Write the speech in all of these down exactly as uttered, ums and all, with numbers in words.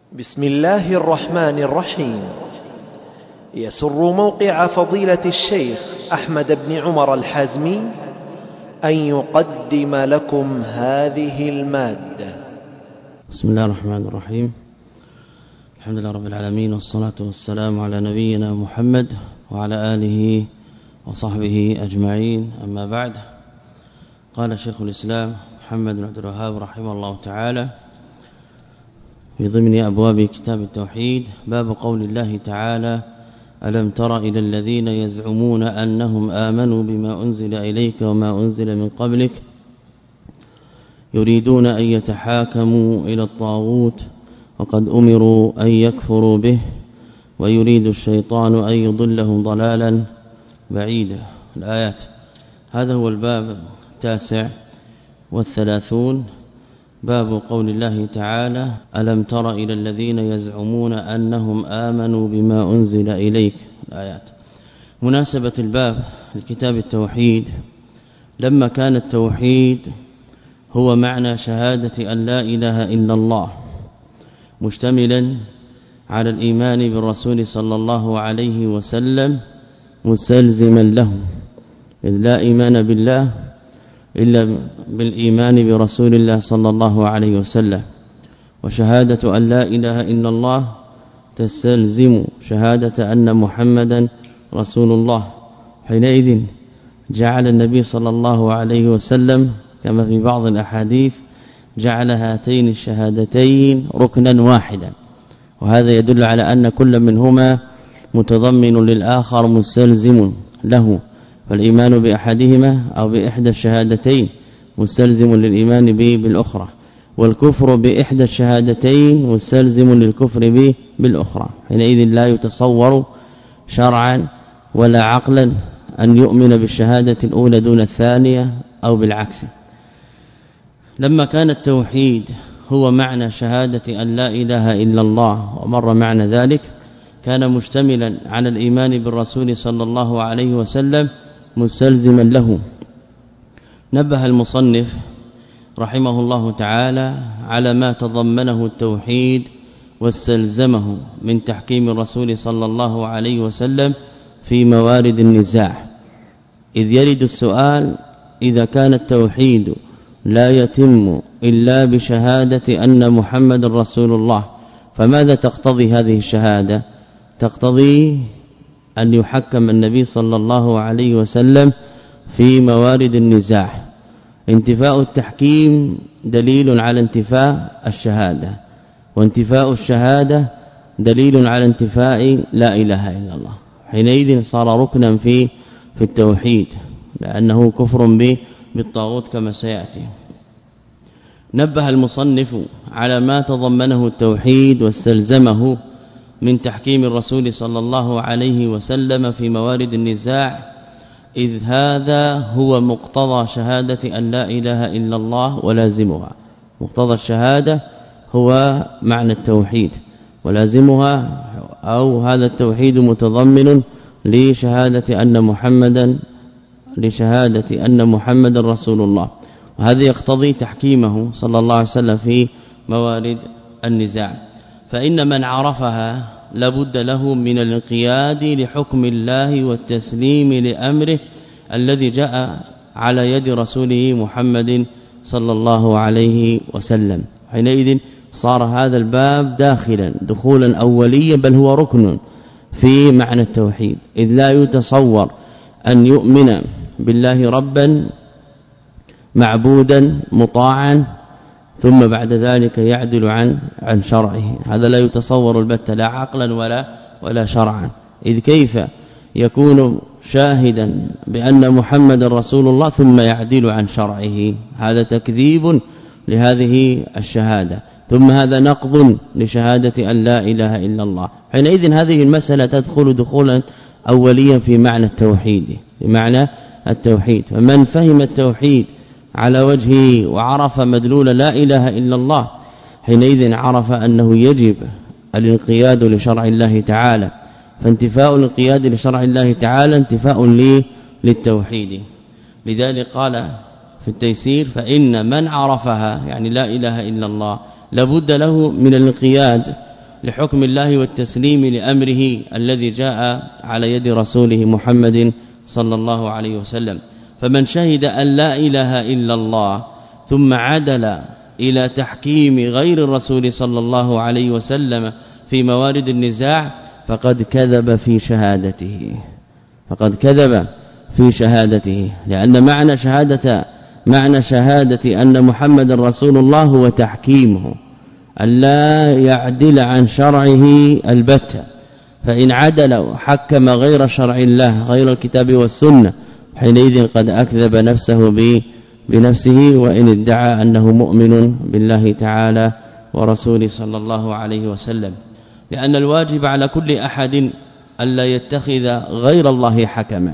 بسم الله الرحمن الرحيم. يسر موقع فضيلة الشيخ أحمد بن عمر الحازمي أن يقدم لكم هذه المادة. بسم الله الرحمن الرحيم. الحمد لله رب العالمين، والصلاة والسلام على نبينا محمد وعلى آله وصحبه أجمعين، أما بعد. قال شيخ الإسلام محمد بن عبد الوهاب رحمه الله تعالى في ضمن أبواب كتاب التوحيد: باب قول الله تعالى: ألم تر إلى الذين يزعمون أنهم آمنوا بما أنزل إليك وما أنزل من قبلك يريدون أن يتحاكموا إلى الطاغوت وقد أمروا أن يكفروا به ويريد الشيطان أن يضلهم ضلالا بعيدا. الآيات. هذا هو الباب التاسع والثلاثون، باب قول الله تعالى: ألم تر إلى الذين يزعمون أنهم آمنوا بما أنزل إليك. الآيات. مناسبة الباب لكتاب التوحيد: لما كان التوحيد هو معنى شهادة أن لا إله إلا الله، مشتملا على الإيمان بالرسول صلى الله عليه وسلم مستلزما له، إذ لا إيمان بالله إلا بالإيمان برسول الله صلى الله عليه وسلم، وشهادة أن لا إله إلا الله تستلزم شهادة أن محمدا رسول الله. حينئذ جعل النبي صلى الله عليه وسلم كما في بعض الأحاديث جعل هاتين الشهادتين ركنا واحدا، وهذا يدل على أن كل منهما متضمن للآخر مستلزم له، فالإيمان بأحدهما أو بإحدى الشهادتين مستلزم للإيمان به بالأخرى، والكفر بإحدى الشهادتين مستلزم للكفر به بالأخرى. حينئذ لا يتصور شرعا ولا عقلا أن يؤمن بالشهادة الأولى دون الثانية أو بالعكس. لما كان التوحيد هو معنى شهادة أن لا إله إلا الله، ومر معنى ذلك، كان مشتملا على الإيمان بالرسول صلى الله عليه وسلم مستلزما له. نبه المصنف رحمه الله تعالى على ما تضمنه التوحيد واستلزمه من تحكيم الرسول صلى الله عليه وسلم في موارد النزاع، إذ يرد السؤال: إذا كان التوحيد لا يتم إلا بشهادة أن محمد رسول الله، فماذا تقتضي هذه الشهادة؟ تقتضي أن يحكم النبي صلى الله عليه وسلم في موارد النزاع. انتفاء التحكيم دليل على انتفاء الشهادة، وانتفاء الشهادة دليل على انتفاء لا إله إلا الله. حينئذ صار ركنا في في التوحيد، لأنه كفر به بالطاغوت كما سيأتي. نبه المصنف على ما تضمنه التوحيد واستلزمه من تحكيم الرسول صلى الله عليه وسلم في موارد النزاع، إذ هذا هو مقتضى شهادة أن لا إله إلا الله ولازمها. مقتضى الشهادة هو معنى التوحيد، ولازمها أو هذا التوحيد متضمن لشهادة أن محمدا لشهادة أن محمد رسول الله، وهذا يقتضي تحكيمه صلى الله عليه وسلم في موارد النزاع. فإن من عرفها لابد له من الانقياد لحكم الله والتسليم لأمره الذي جاء على يد رسوله محمد صلى الله عليه وسلم. حينئذ صار هذا الباب داخلا دخولا أوليا، بل هو ركن في معنى التوحيد، إذ لا يتصور أن يؤمن بالله ربا معبودا مطاعا ثم بعد ذلك يعدل عن عن شرعه. هذا لا يتصور البتة، لا عقلا ولا ولا شرعا. إذ كيف يكون شاهدا بأن محمد رسول الله ثم يعدل عن شرعه؟ هذا تكذيب لهذه الشهادة، ثم هذا نقض لشهادة أن لا إله إلا الله. حينئذ هذه المسألة تدخل دخولا أوليا في معنى التوحيد، بمعنى التوحيد. فمن فهم التوحيد على وجهه وعرف مدلول لا إله إلا الله، حينئذ عرف أنه يجب الانقياد لشرع الله تعالى. فانتفاء الانقياد لشرع الله تعالى انتفاء للتوحيد. لذلك قال في التيسير: فإن من عرفها، يعني لا إله إلا الله، لابد له من الانقياد لحكم الله والتسليم لأمره الذي جاء على يد رسوله محمد صلى الله عليه وسلم. فمن شهد أن لا إله إلا الله ثم عدل إلى تحكيم غير الرسول صلى الله عليه وسلم في موارد النزاع فقد كذب في شهادته فقد كذب في شهادته لأن معنى شهادة معنى شهادة أن محمد رسول الله هو تحكيمه ألا يعدل عن شرعه البتة. فإن عدل وحكم غير شرع الله غير الكتاب والسنة حينئذ قد أكذب نفسه بنفسه وإن ادعى أنه مؤمن بالله تعالى ورسوله صلى الله عليه وسلم. لأن الواجب على كل أحد ألا يتخذ غير الله حكما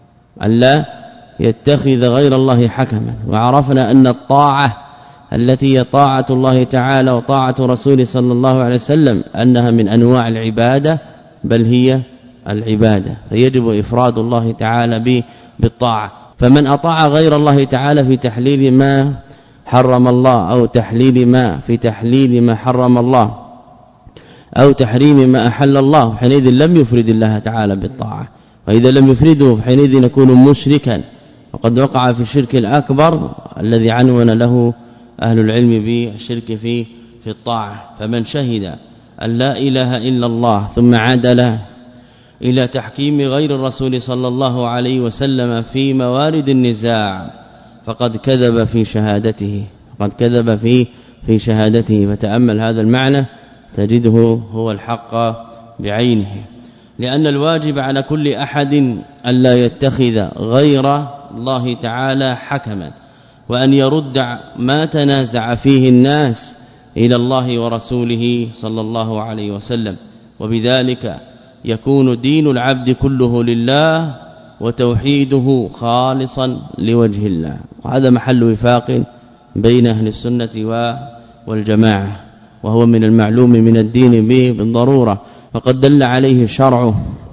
ألا يتخذ غير الله حكما. وعرفنا أن الطاعة التي هي طاعة الله تعالى وطاعة رسوله صلى الله عليه وسلم أنها من أنواع العبادة بل هي العبادة فيجب إفراد الله تعالى بالطاعة. فمن أطاع غير الله تعالى في تحليل ما حرم الله أو تحليل ما في تحليل ما حرم الله أو تحريم ما أحل الله حينئذ لم يفرد الله تعالى بالطاعة. وإذا لم يفرده حينئذ يكون مشركا وقد وقع في الشرك الأكبر الذي عنون له أهل العلم بالشرك في في الطاعة. فمن شهد أن لا إله إلا الله ثم عدل إلى تحكيم غير الرسول صلى الله عليه وسلم في موارد النزاع فقد كذب في شهادته قد كذب في في شهادته. فتأمل هذا المعنى تجده هو الحق بعينه. لأن الواجب على كل أحد ألا يتخذ غير الله تعالى حكما وأن يرد ما تنازع فيه الناس إلى الله ورسوله صلى الله عليه وسلم. وبذلك يكون دين العبد كله لله وتوحيده خالصا لوجه الله. وهذا محل وفاق بين أهل السنة والجماعة وهو من المعلوم من الدين به بالضرورة. وقد دل عليه الشرع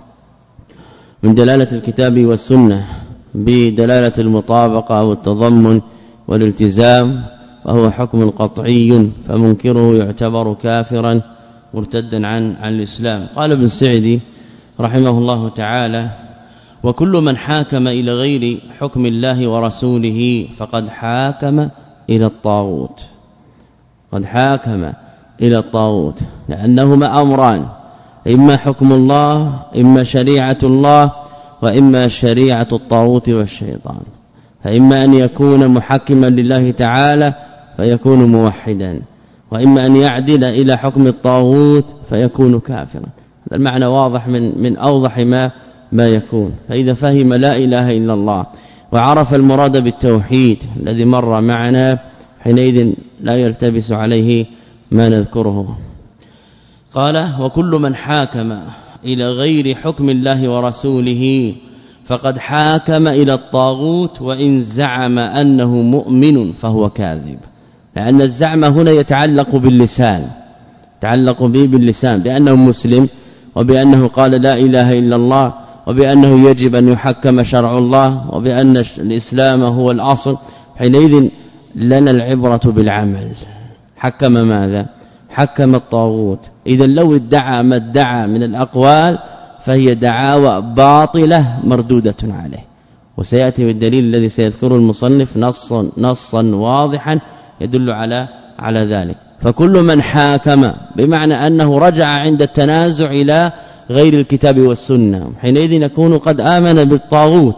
من دلالة الكتاب والسنة بدلالة المطابقة والتضمن والالتزام وهو حكم قطعي فمنكره يعتبر كافرا مرتدا عن عن الإسلام. قال ابن السعدي رحمه الله تعالى وكل من حاكم إلى غير حكم الله ورسوله فقد حاكم إلى الطاغوت قد حاكم إلى الطاغوت لأنهما أمران إما حكم الله إما شريعة الله وإما شريعة الطاغوت والشيطان. فإما أن يكون محكما لله تعالى فيكون موحدا وإما أن يعدل إلى حكم الطاغوت فيكون كافرا. هذا المعنى واضح من من أوضح ما ما يكون. فإذا فهم لا إله إلا الله وعرف المراد بالتوحيد الذي مر معنا حينئذ لا يلتبس عليه ما نذكره. قال وكل من حاكم إلى غير حكم الله ورسوله فقد حاكم إلى الطاغوت وإن زعم أنه مؤمن فهو كاذب. لأن الزعم هنا يتعلق باللسان يتعلق به باللسان بأنه مسلم وبأنه قال لا إله إلا الله وبأنه يجب أن يحكم شرع الله وبأن الإسلام هو الأصل. حينئذ لنا العبرة بالعمل. حكم ماذا؟ حكم الطاغوت. إذا لو ادعى ما ادعى من الأقوال فهي دعاوى باطلة مردودة عليه. وسيأتي بالدليل الذي سيذكره المصنف نصا نصا واضحا يدل على على ذلك. فكل من حاكم بمعنى أنه رجع عند التنازع إلى غير الكتاب والسنة حينئذ يكون قد آمن بالطاغوت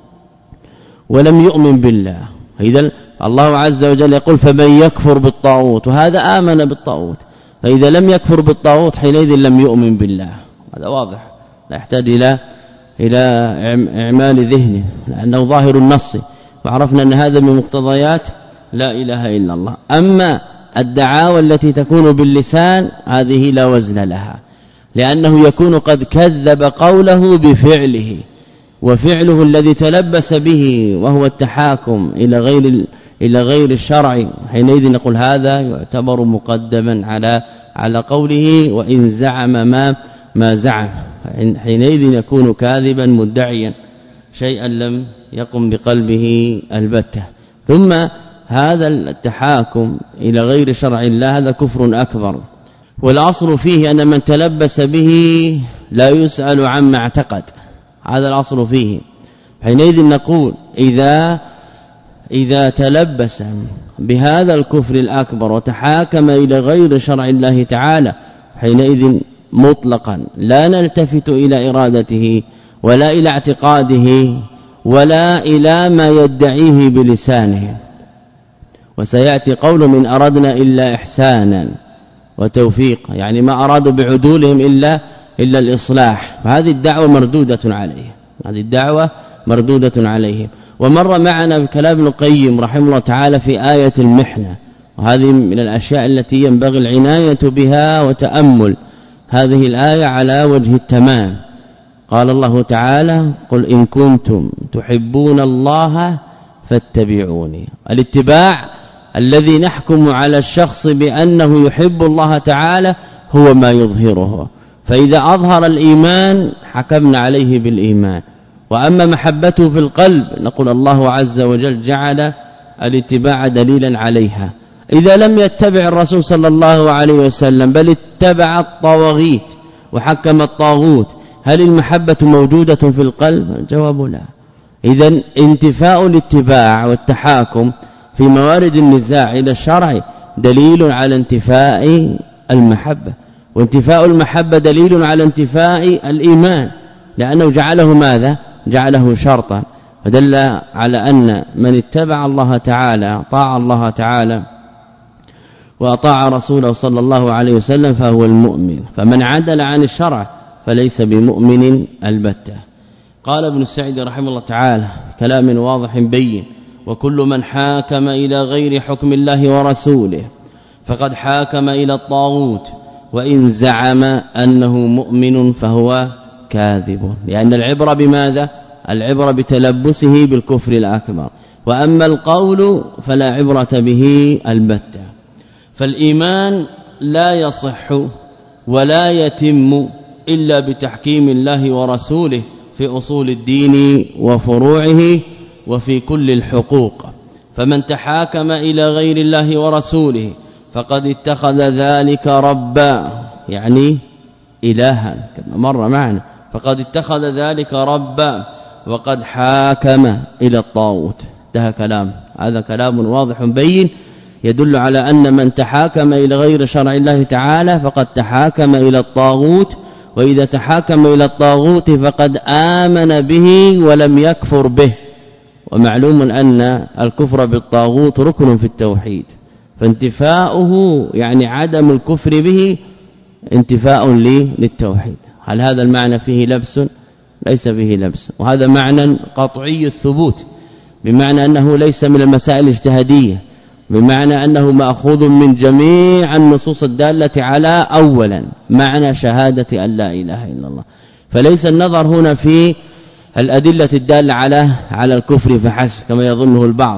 ولم يؤمن بالله. إذا الله عز وجل يقول فمن يكفر بالطاغوت وهذا آمن بالطاغوت. فإذا لم يكفر بالطاغوت حينئذ لم يؤمن بالله. هذا واضح لا يحتاج إلى إلى إعمال ذهنه لأنه ظاهر النص. وعرفنا أن هذا من مقتضيات لا إله إلا الله. أما الدعاوى التي تكون باللسان هذه لا وزن لها لأنه يكون قد كذب قوله بفعله وفعله الذي تلبس به وهو التحاكم إلى غير إلى غير الشرع. حينئذ نقول هذا يعتبر مقدما على على قوله وإن زعم ما ما زعم حينئذ يكون كاذبا مدعيا شيئا لم يقم بقلبه البتة. ثم هذا التحاكم إلى غير شرع الله هذا كفر أكبر والأصل فيه أن من تلبس به لا يسأل عما اعتقد، هذا الأصل فيه. حينئذ نقول إذا إذا تلبس بهذا الكفر الأكبر وتحاكم إلى غير شرع الله تعالى حينئذ مطلقا لا نلتفت إلى إرادته ولا إلى اعتقاده ولا إلى ما يدعيه بلسانه. وسيأتي قول من أردنا إلا إحسانا وتوفيق، يعني ما أرادوا بعدولهم إلا إلا الإصلاح، فهذه الدعوة مردودة عليه، هذه الدعوة مردودة عليهم. ومر معنا بكلام ابن القيم رحمه الله تعالى في آية المحنة، وهذه من الأشياء التي ينبغي العناية بها وتأمل هذه الآية على وجه التمام. قال الله تعالى: قل إن كنتم تحبون الله فاتبعوني. الاتباع الذي نحكم على الشخص بأنه يحب الله تعالى هو ما يظهره، فإذا أظهر الإيمان حكمنا عليه بالإيمان، وأما محبته في القلب نقول الله عز وجل جعل الاتباع دليلا عليها. إذا لم يتبع الرسول صلى الله عليه وسلم بل اتبع الطواغيت وحكم الطاغوت، هل المحبة موجودة في القلب؟ الجواب لا. إذن انتفاء الاتباع والتحاكم في موارد النزاع إلى الشرع دليل على انتفاء المحبة، وانتفاء المحبة دليل على انتفاء الإيمان، لأنه جعله ماذا؟ جعله شرطا، فدل على أن من اتبع الله تعالى طاع الله تعالى وأطاع رسوله صلى الله عليه وسلم فهو المؤمن، فمن عدل عن الشرع فليس بمؤمن البتة. قال ابن السعيد رحمه الله تعالى كلام واضح بين: وكل من حاكم إلى غير حكم الله ورسوله فقد حاكم إلى الطاغوت، وإن زعم أنه مؤمن فهو كاذب، لأن العبرة بماذا؟ العبرة بتلبسه بالكفر الأكبر، وأما القول فلا عبرة به البتة. فالإيمان لا يصح ولا يتم إلا بتحكيم الله ورسوله في أصول الدين وفروعه وفي كل الحقوق. فمن تحاكم إلى غير الله ورسوله فقد اتخذ ذلك ربا، يعني إلها كما مر معنا، فقد اتخذ ذلك ربا وقد حاكم إلى الطاغوت. ده كلام، هذا كلام واضح بين يدل على أن من تحاكم إلى غير شرع الله تعالى فقد تحاكم إلى الطاغوت، وإذا تحاكم إلى الطاغوت فقد آمن به ولم يكفر به. ومعلوم أن الكفر بالطاغوت ركن في التوحيد، فانتفاؤه يعني عدم الكفر به انتفاء للتوحيد. هل هذا المعنى فيه لبس؟ ليس فيه لبس، وهذا معنى قطعي الثبوت، بمعنى أنه ليس من المسائل الاجتهادية، بمعنى أنه مأخوذ من جميع النصوص الدالة على أولا معنى شهادة أن لا إله إلا الله. فليس النظر هنا في الأدلة الدالة على على الكفر فحسب كما يظنه البعض،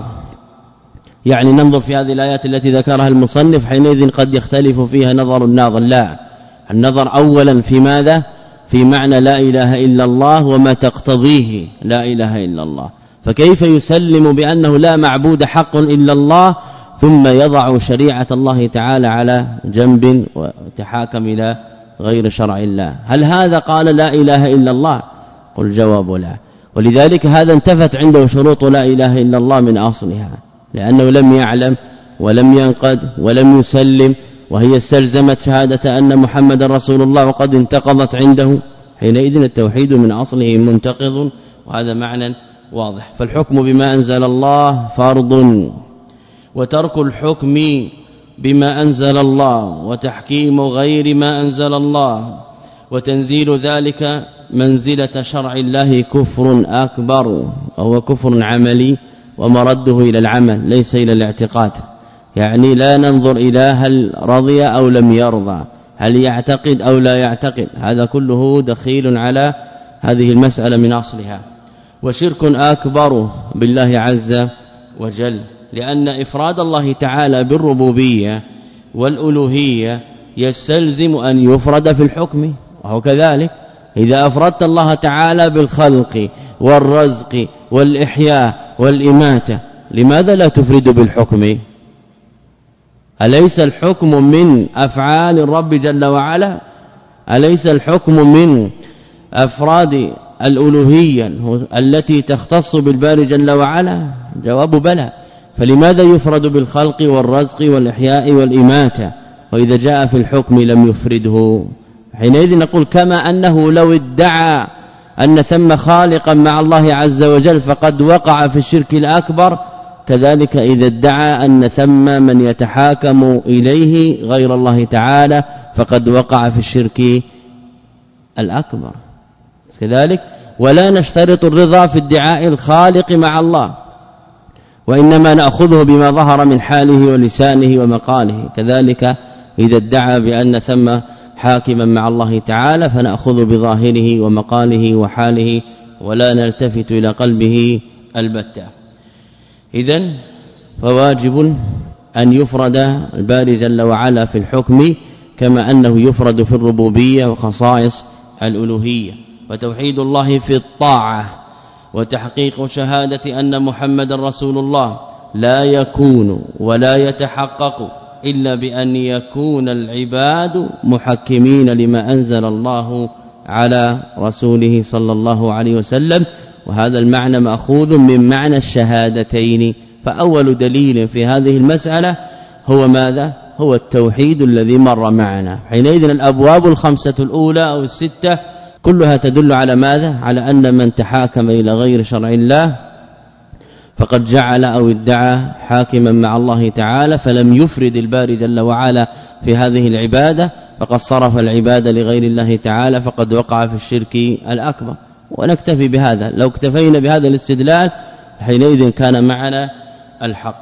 يعني ننظر في هذه الآيات التي ذكرها المصنف حينئذ قد يختلف فيها نظر الناظر. لا، النظر أولا في ماذا؟ في معنى لا إله إلا الله وما تقتضيه لا إله إلا الله. فكيف يسلم بأنه لا معبود حق إلا الله ثم يضع شريعة الله تعالى على جنب وتحاكم إلى غير شرع الله؟ هل هذا قال لا إله إلا الله؟ قل جواب لا. ولذلك هذا انتفت عنده شروط لا إله إلا الله من أصلها، لأنه لم يعلم ولم ينقد ولم يسلم، وهي استلزمت شهادة أن محمد رسول الله وقد انتقضت عنده، حينئذ التوحيد من أصله منتقض، وهذا معنى واضح. فالحكم بما أنزل الله فرض، وترك الحكم بما أنزل الله وتحكيم غير ما أنزل الله وتنزيل ذلك منزلة شرع الله كفر أكبر، وهو كفر عملي ومرده إلى العمل ليس إلى الاعتقاد. يعني لا ننظر إلى هل رضي أو لم يرضى، هل يعتقد أو لا يعتقد، هذا كله دخيل على هذه المسألة من أصلها. وشرك أكبر بالله عز وجل، لأن إفراد الله تعالى بالربوبية والألوهية يستلزم أن يفرد في الحكم، وهو كذلك إذا أفردت الله تعالى بالخلق والرزق والإحياء والإماتة لماذا لا تفرد بالحكم؟ أليس الحكم من أفعال الرب جل وعلا؟ أليس الحكم من أفراد الألوهية التي تختص بالباري جل وعلا؟ جواب بلى. فلماذا يفرد بالخلق والرزق والإحياء والإماتة وإذا جاء في الحكم لم يفرده؟ حينئذ نقول كما أنه لو ادعى أن ثم خالقا مع الله عز وجل فقد وقع في الشرك الأكبر، كذلك إذا ادعى أن ثم من يتحاكم إليه غير الله تعالى فقد وقع في الشرك الأكبر كذلك. ولا نشترط الرضا في ادعاء الخالق مع الله، وإنما نأخذه بما ظهر من حاله ولسانه ومقاله. كذلك إذا ادعى بأن ثم حاكما مع الله تعالى فنأخذ بظاهره ومقاله وحاله ولا نلتفت إلى قلبه البتة. إذن فواجب أن يفرد الباري جل وعلا في الحكم كما أنه يفرد في الربوبية وخصائص الألوهية. وتوحيد الله في الطاعة وتحقيق شهادة أن محمد رسول الله لا يكون ولا يتحقق إلا بأن يكون العباد محكمين لما أنزل الله على رسوله صلى الله عليه وسلم. وهذا المعنى مأخوذ من معنى الشهادتين. فأول دليل في هذه المسألة هو ماذا؟ هو التوحيد الذي مر معنا. حينئذ الأبواب الخمسة الأولى أو الستة كلها تدل على ماذا؟ على أن من تحاكم إلى غير شرع الله فقد جعل أو ادعى حاكما مع الله تعالى فلم يفرد الباري جل وعلا في هذه العبادة، فقد صرف العبادة لغير الله تعالى فقد وقع في الشرك الأكبر. ونكتفي بهذا. لو اكتفينا بهذا الاستدلال حينئذ كان معنا الحق.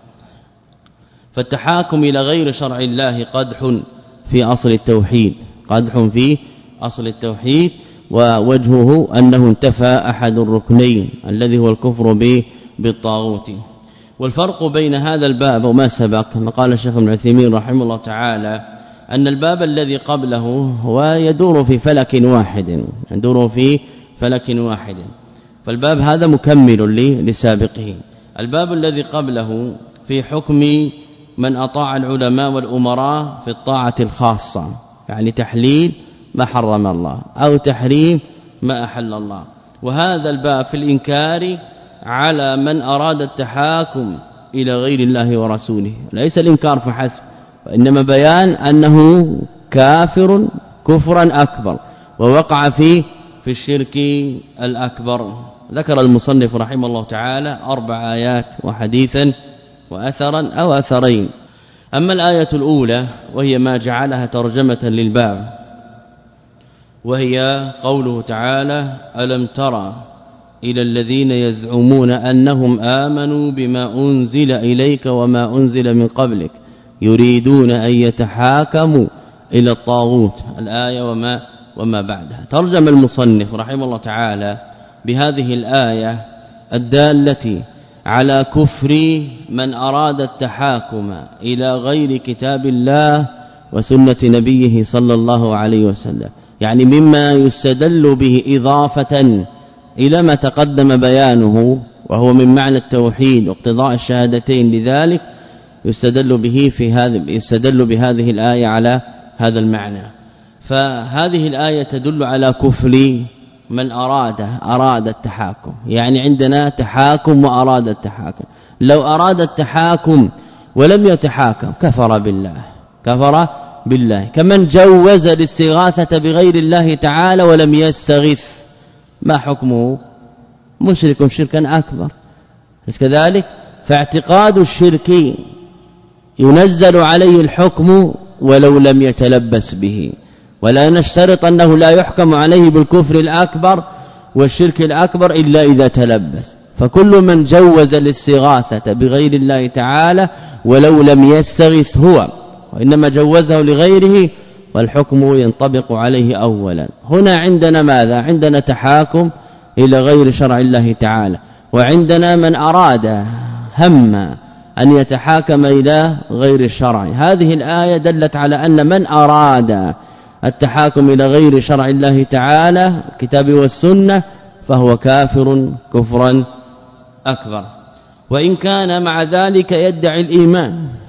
فالتحاكم إلى غير شرع الله قدح في أصل التوحيد، قدح في أصل التوحيد، ووجهه أنه انتفى أحد الركنين الذي هو الكفر به بالطاغوت. والفرق بين هذا الباب وما سبق ما قال الشيخ ابن عثيمين رحمه الله تعالى أن الباب الذي قبله هو يدور في فلك واحد يدور في فلك واحد فالباب هذا مكمل لسابقه. الباب الذي قبله في حكم من أطاع العلماء والأمراء في الطاعة الخاصة، يعني تحليل ما حرم الله أو تحريم ما أحل الله. وهذا الباب في الإنكار على من أراد التحاكم إلى غير الله ورسوله، ليس الإنكار فحسب وإنما بيان أنه كافر كفرا أكبر ووقع فيه في الشرك الأكبر. ذكر المصنف رحمه الله تعالى أربع آيات وحديثا وأثرا أو أثرين. أما الآية الأولى وهي ما جعلها ترجمة للباب وهي قوله تعالى ألم ترى إلى الذين يزعمون أنهم آمنوا بما أنزل إليك وما أنزل من قبلك يريدون أن يتحاكموا إلى الطاغوت، الآية وما وما بعدها. ترجم المصنف رحمه الله تعالى بهذه الآية الدالة على كفر من أراد التحاكم إلى غير كتاب الله وسنة نبيه صلى الله عليه وسلم، يعني مما يستدل به إضافة إلى ما تقدم بيانه وهو من معنى التوحيد واقتضاء الشهادتين، لذلك يستدل به في هذه يستدل بهذه الآية على هذا المعنى. فهذه الآية تدل على كفر من أراد أراد التحاكم، يعني عندنا تحاكم وأراد التحاكم. لو أراد التحاكم ولم يتحاكم كفر بالله كفر بالله كمن جوز الاستغاثة بغير الله تعالى ولم يستغث، ما حكمه؟ مشرك شركا أكبر. كذلك فاعتقاد الشرك ينزل عليه الحكم ولو لم يتلبس به، ولا نشترط أنه لا يحكم عليه بالكفر الأكبر والشرك الأكبر إلا إذا تلبس. فكل من جوز الاستغاثة بغير الله تعالى ولو لم يستغث هو وإنما جوزه لغيره والحكم ينطبق عليه أولا. هنا عندنا ماذا؟ عندنا تحاكم إلى غير شرع الله تعالى، وعندنا من أراد هم أن يتحاكم إلى غير الشرع. هذه الآية دلت على أن من أراد التحاكم إلى غير شرع الله تعالى الكتاب والسنة فهو كافر كفرا أكبر، وإن كان مع ذلك يدعي الإيمان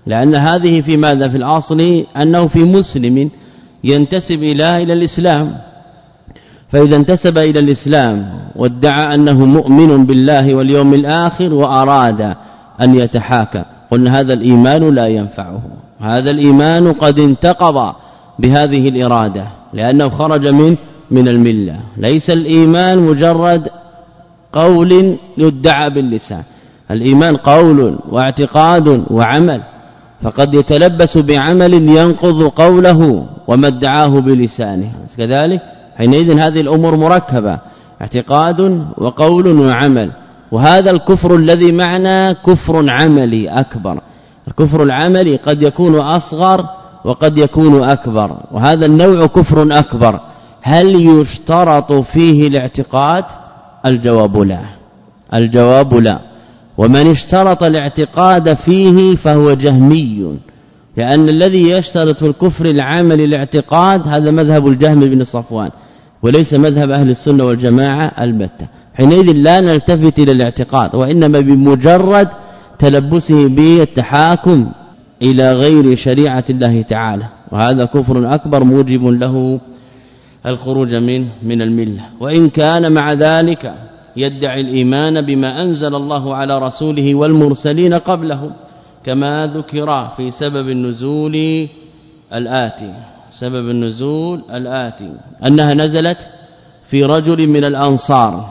لأن هذه في ماذا في الأصل أنه في مسلم ينتسب إلى إلى الإسلام، فإذا انتسب إلى الإسلام وادعى أنه مؤمن بالله واليوم الآخر وأراد أن يتحاكم قلنا هذا الإيمان لا ينفعه، هذا الإيمان قد انتقض بهذه الإرادة لأنه خرج من من الملة. ليس الإيمان مجرد قول يدعى باللسان، الإيمان قول واعتقاد وعمل، فقد يتلبس بعمل ينقض قوله وما ادعاه بلسانه كذلك. حينئذ هذه الأمور مركبة، اعتقاد وقول وعمل. وهذا الكفر الذي معنا كفر عملي أكبر، الكفر العملي قد يكون أصغر وقد يكون أكبر، وهذا النوع كفر أكبر. هل يشترط فيه الاعتقاد؟ الجواب لا، الجواب لا. ومن اشترط الاعتقاد فيه فهو جهمي، لأن الذي يشترط في الكفر العملي الاعتقاد هذا مذهب الجهم بن صفوان وليس مذهب أهل السنة والجماعة البتة. حينئذ لا نلتفت إلى الاعتقاد، وإنما بمجرد تلبسه بالتحاكم إلى غير شريعة الله تعالى، وهذا كفر أكبر موجب له الخروج من من الملة. وإن كان مع ذلك يدعي الإيمان بما أنزل الله على رسوله والمرسلين قبله، كما ذكر في سبب النزول الآتي. سبب النزول الآتي أنها نزلت في رجل من الأنصار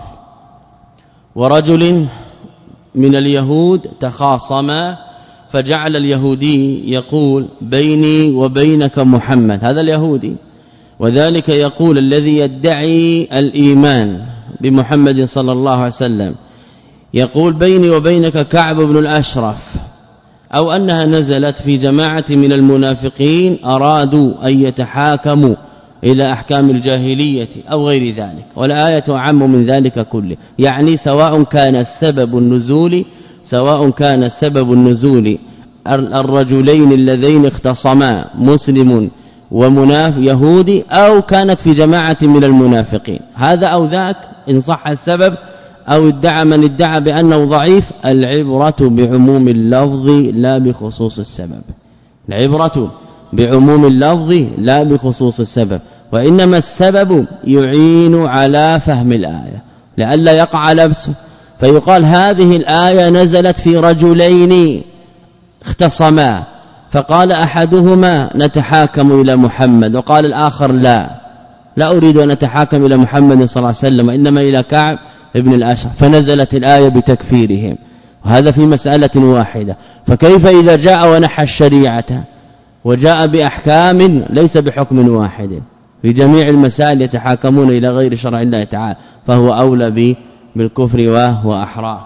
ورجل من اليهود تخاصما، فجعل اليهودي يقول بيني وبينك محمد، هذا اليهودي، وذلك يقول الذي يدعي الإيمان بمحمد صلى الله عليه وسلم يقول بيني وبينك كعب بن الأشرف، أو أنها نزلت في جماعة من المنافقين أرادوا أن يتحاكموا إلى أحكام الجاهلية أو غير ذلك، والآية أعم من ذلك كله. يعني سواء كان السبب النزول سواء كان السبب النزول الرجلين اللذين اختصما مسلم ومنافق يهودي، أو كانت في جماعة من المنافقين، هذا أو ذاك إن صح السبب أو ادعى من ادعى بأنه ضعيف، العبرة بعموم اللفظ لا بخصوص السبب، العبرة بعموم اللفظ لا بخصوص السبب، وإنما السبب يعين على فهم الآية لئلا يقع لبس، فيقال هذه الآية نزلت في رجلين اختصما، فقال أحدهما نتحاكم إلى محمد، وقال الآخر لا لا أريد أن أتحاكم إلى محمد صلى الله عليه وسلم إنما إلى كعب ابن الأشرف، فنزلت الآية بتكفيرهم، وهذا في مسألة واحدة. فكيف إذا جاء ونحى الشريعة وجاء بأحكام ليس بحكم واحد في جميع المسائل يتحاكمون إلى غير شرع الله تعالى، فهو أولى بالكفر وأحرى.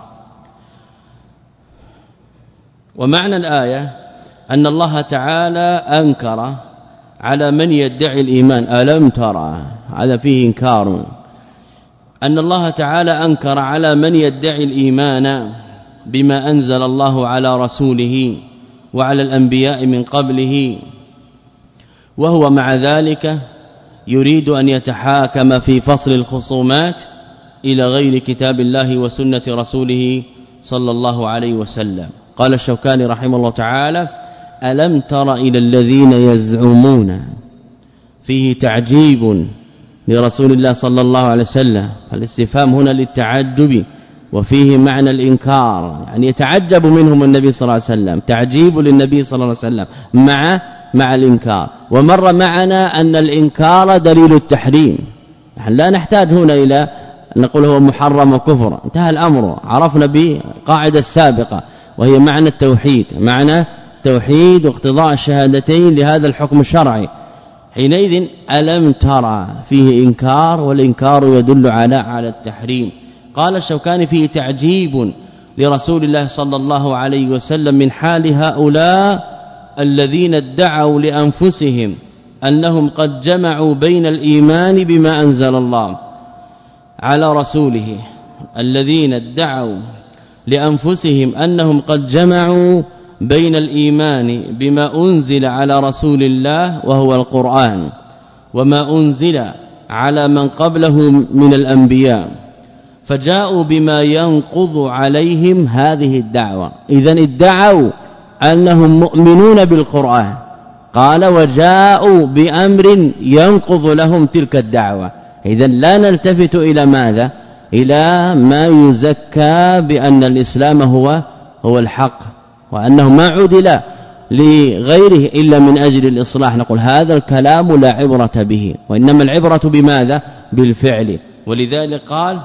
ومعنى الآية أن الله تعالى أنكر على من يدعي الإيمان، ألم ترى، هذا فيه إنكار، أن الله تعالى أنكر على من يدعي الإيمان بما أنزل الله على رسوله وعلى الأنبياء من قبله، وهو مع ذلك يريد أن يتحاكم في فصل الخصومات إلى غير كتاب الله وسنة رسوله صلى الله عليه وسلم. قال الشوكاني رحمه الله تعالى: ألم تر إلى الذين يزعمون، فيه تعجيب لرسول الله صلى الله عليه وسلم، الاستفهام هنا للتعجب وفيه معنى الإنكار، يعني يتعجب منهم النبي صلى الله عليه وسلم، تعجيب للنبي صلى الله عليه وسلم مع مع الإنكار. ومر معنا أن الإنكار دليل التحريم، نحن لا نحتاج هنا إلى نقول هو محرم وكفر، انتهى الأمر، عرفنا بقاعدة السابقة وهي معنى التوحيد، معنى توحيد واقتضاء الشهادتين لهذا الحكم الشرعي. حينئذ ألم ترى فيه إنكار، والإنكار يدل على على التحريم. قال الشوكاني فيه تعجيب لرسول الله صلى الله عليه وسلم من حال هؤلاء الذين ادعوا لأنفسهم أنهم قد جمعوا بين الإيمان بما أنزل الله على رسوله، الذين ادعوا لأنفسهم أنهم قد جمعوا بين الإيمان بما أنزل على رسول الله وهو القرآن وما أنزل على من قبله من الأنبياء، فجاءوا بما ينقض عليهم هذه الدعوة. إذن ادعوا أنهم مؤمنون بالقرآن قال وجاءوا بأمر ينقض لهم تلك الدعوة. إذن لا نلتفت إلى ماذا؟ إلى ما يزكى بأن الإسلام هو هو الحق وأنه ما عدل لغيره إلا من أجل الإصلاح. نقول هذا الكلام لا عبرة به، وإنما العبرة بماذا؟ بالفعل. ولذلك قال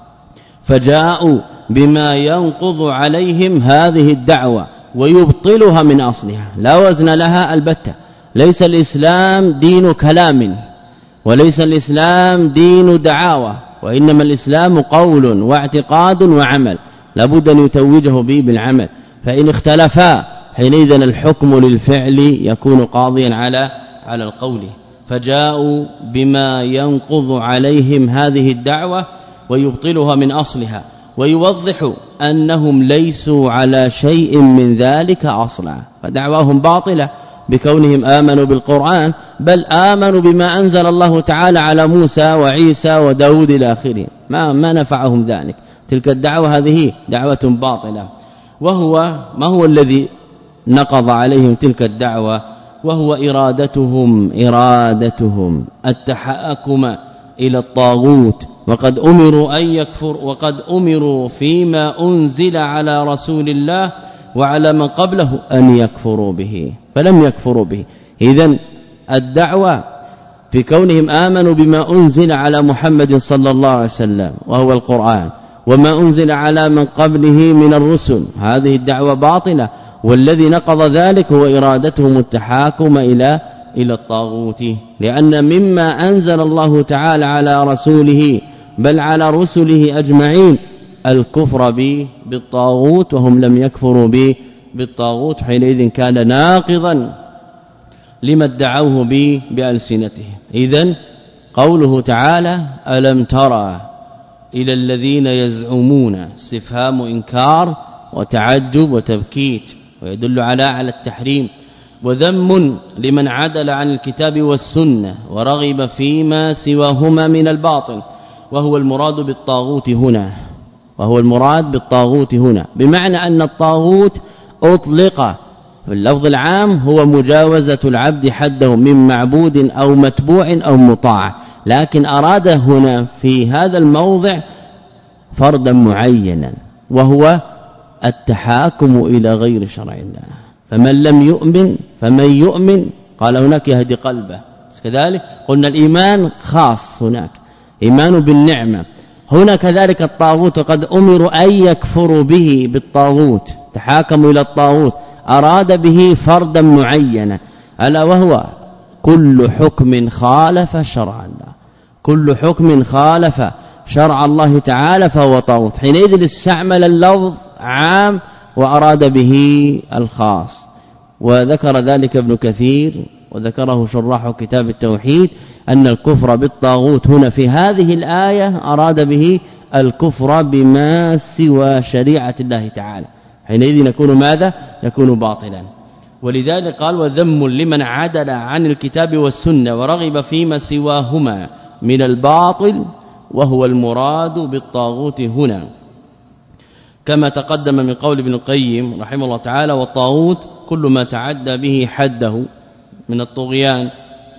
فجاءوا بما ينقض عليهم هذه الدعوة ويبطلها من أصلها. لا وزن لها البتة. ليس الإسلام دين كلام وليس الإسلام دين دعاوى، وإنما الإسلام قول واعتقاد وعمل، لابد أن يتوجه به بالعمل. فإن اختلفا حينئذ الحكم للفعل يكون قاضيا على على القول. فجاءوا بما ينقض عليهم هذه الدعوة ويبطلها من أصلها، ويوضح أنهم ليسوا على شيء من ذلك أصلا، فدعواهم باطلة بكونهم آمنوا بالقرآن، بل آمنوا بما أنزل الله تعالى على موسى وعيسى وداود إلى آخره، ما ما نفعهم ذلك. تلك الدعوة هذه دعوة باطلة. وهو ما هو الذي نقض عليهم تلك الدعوة؟ وهو إرادتهم إرادتهم التحاكم إلى الطاغوت، وقد أمروا أن يكفر وقد أمروا فيما أنزل على رسول الله وعلى من قبله أن يكفروا به فلم يكفروا به. إذن الدعوة في كونهم آمنوا بما أنزل على محمد صلى الله عليه وسلم وهو القرآن وما أنزل على من قبله من الرسل، هذه الدعوة باطلة، والذي نقض ذلك هو إرادتهم التحاكم إلى إلى الطاغوت، لأن مما أنزل الله تعالى على رسوله بل على رسله أجمعين الكفر به بالطاغوت، وهم لم يكفروا به بالطاغوت، حينئذ كان ناقضا لما ادعوه به بألسنتهم. إذن قوله تعالى ألم ترى إلى الذين يزعمون استفهام إنكار وتعجب وتبكيت، ويدل على على التحريم، وذم لمن عدل عن الكتاب والسنة ورغب فيما سواهما من الباطل، وهو المراد بالطاغوت هنا وهو المراد بالطاغوت هنا بمعنى أن الطاغوت أطلق في اللفظ العام هو مجاوزة العبد حده من معبود أو متبوع أو مطاع، لكن أراد هنا في هذا الموضع فردا معينا وهو التحاكم إلى غير شرع الله. فمن لم يؤمن فمن يؤمن قال هناك يهدي قلبه، كذلك قلنا الإيمان خاص هناك إيمان بالنعمة، هنا كذلك الطاغوت وقد أمروا أن يكفروا به بالطاغوت، تحاكموا إلى الطاغوت، أراد به فردا معينا ألا وهو كل حكم خالف شرع الله، كل حكم خالف شرع الله تعالى فهو طاغوت. حينئذ استعمل اللفظ عام وأراد به الخاص، وذكر ذلك ابن كثير وذكره شراح كتاب التوحيد أن الكفر بالطاغوت هنا في هذه الآية أراد به الكفر بما سوى شريعة الله تعالى، حينئذ يكون ماذا؟ يكون باطلا. ولذلك قال وذم لمن عدل عن الكتاب والسنة ورغب فيما سواهما من الباطل، وهو المراد بالطاغوت هنا كما تقدم من قول ابن القيم رحمه الله تعالى والطاغوت كل ما تعدى به حده من الطغيان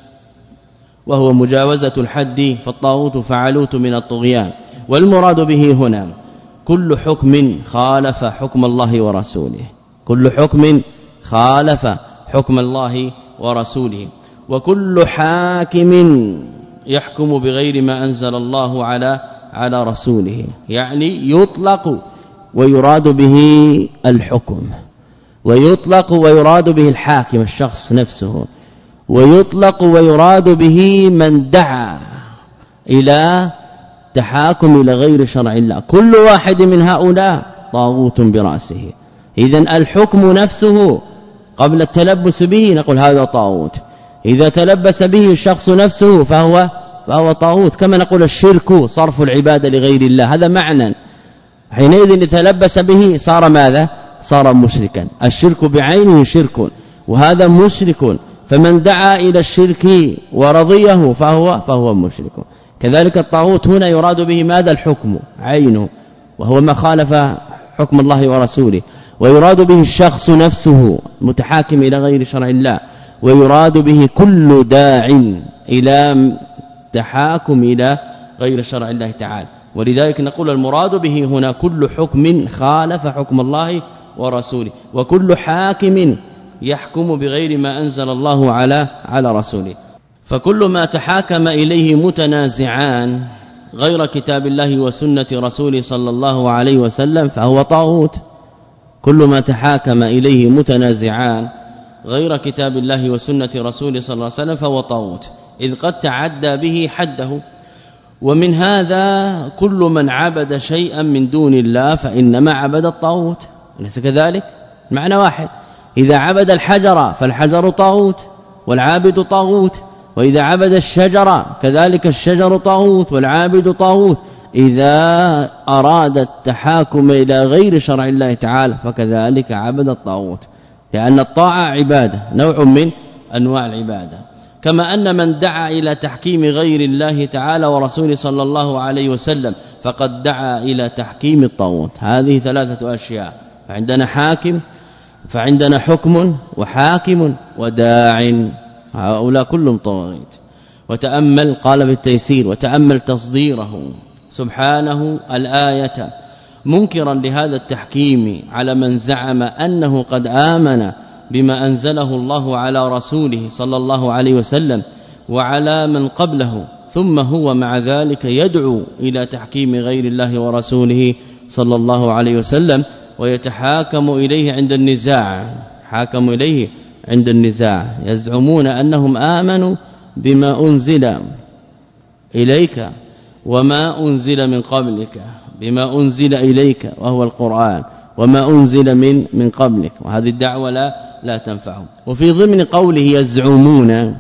وهو مجاوزة الحد، فالطاغوت فعلوت من الطغيان. والمراد به هنا كل حكم خالف حكم الله ورسوله، كل حكم خالف حكم الله ورسوله، وكل حاكم يحكم بغير ما أنزل الله على على رسوله، يعني يطلق ويراد به الحكم، ويطلق ويراد به الحاكم الشخص نفسه، ويطلق ويراد به من دعا إلى تحاكم إلى غير شرع الله، كل واحد من هؤلاء طاغوت برأسه. إذن الحكم نفسه قبل التلبس به نقول هذا طاغوت، إذا تلبس به الشخص نفسه فهو فهو طاغوت، كما نقول الشرك صرف العبادة لغير الله، هذا معنى. حينئذ تلبس به صار ماذا؟ صار مشركا، الشرك بعينه شرك وهذا مشرك، فمن دعا إلى الشرك ورضيه فهو فهو مشرك. كذلك الطاغوت هنا يراد به ماذا؟ الحكم عينه، وهو ما خالف حكم الله ورسوله، ويراد به الشخص نفسه متحاكم إلى غير شرع الله، ويراد به كل داع إلى تحاكم إلى غير شرع الله تعالى. ولذلك نقول المراد به هنا كل حكم خالف حكم الله ورسوله، وكل حاكم يحكم بغير ما أنزل الله على على رسوله. فكل ما تحاكم إليه متنازعان غير كتاب الله وسنة رسوله صلى الله عليه وسلم فهو طاغوت. كل ما تحاكم إليه متنازعان غير كتاب الله وسنة رسوله صلى الله عليه وسلم فهو طاغوت، إذ قد تعدى به حده. ومن هذا كل من عبد شيئا من دون الله فإنما عبد الطاغوت، أليس كذلك؟ معنى واحد. إذا عبد الحجر فالحجر طاغوت والعابد طاغوت، وإذا عبد الشجر كذلك الشجر طاغوت والعابد طاغوت. إذا أراد التحاكم إلى غير شرع الله تعالى فكذلك عبد الطاغوت، لأن الطاعة عبادة نوع من أنواع العبادة. كما أن من دعا إلى تحكيم غير الله تعالى ورسوله صلى الله عليه وسلم فقد دعا إلى تحكيم الطاغوت. هذه ثلاثة أشياء، فعندنا حاكم فعندنا حكم وحاكم وداع، هؤلاء كلهم طواغيت. وتأمل قال بالتيسير وتأمل تصديره سبحانه الآية منكرا لهذا التحكيم على من زعم أنه قد آمن بما أنزله الله على رسوله صلى الله عليه وسلم وعلى من قبله، ثم هو مع ذلك يدعو إلى تحكيم غير الله ورسوله صلى الله عليه وسلم ويتحاكم إليه عند النزاع. حاكم إليه عند النزاع، يزعمون أنهم آمنوا بما أنزل إليك وما أنزل من قبلك، بما أنزل إليك وهو القرآن وما أنزل من من قبلك، وهذه الدعوة لا لا تنفعهم. وفي ضمن قوله يزعمون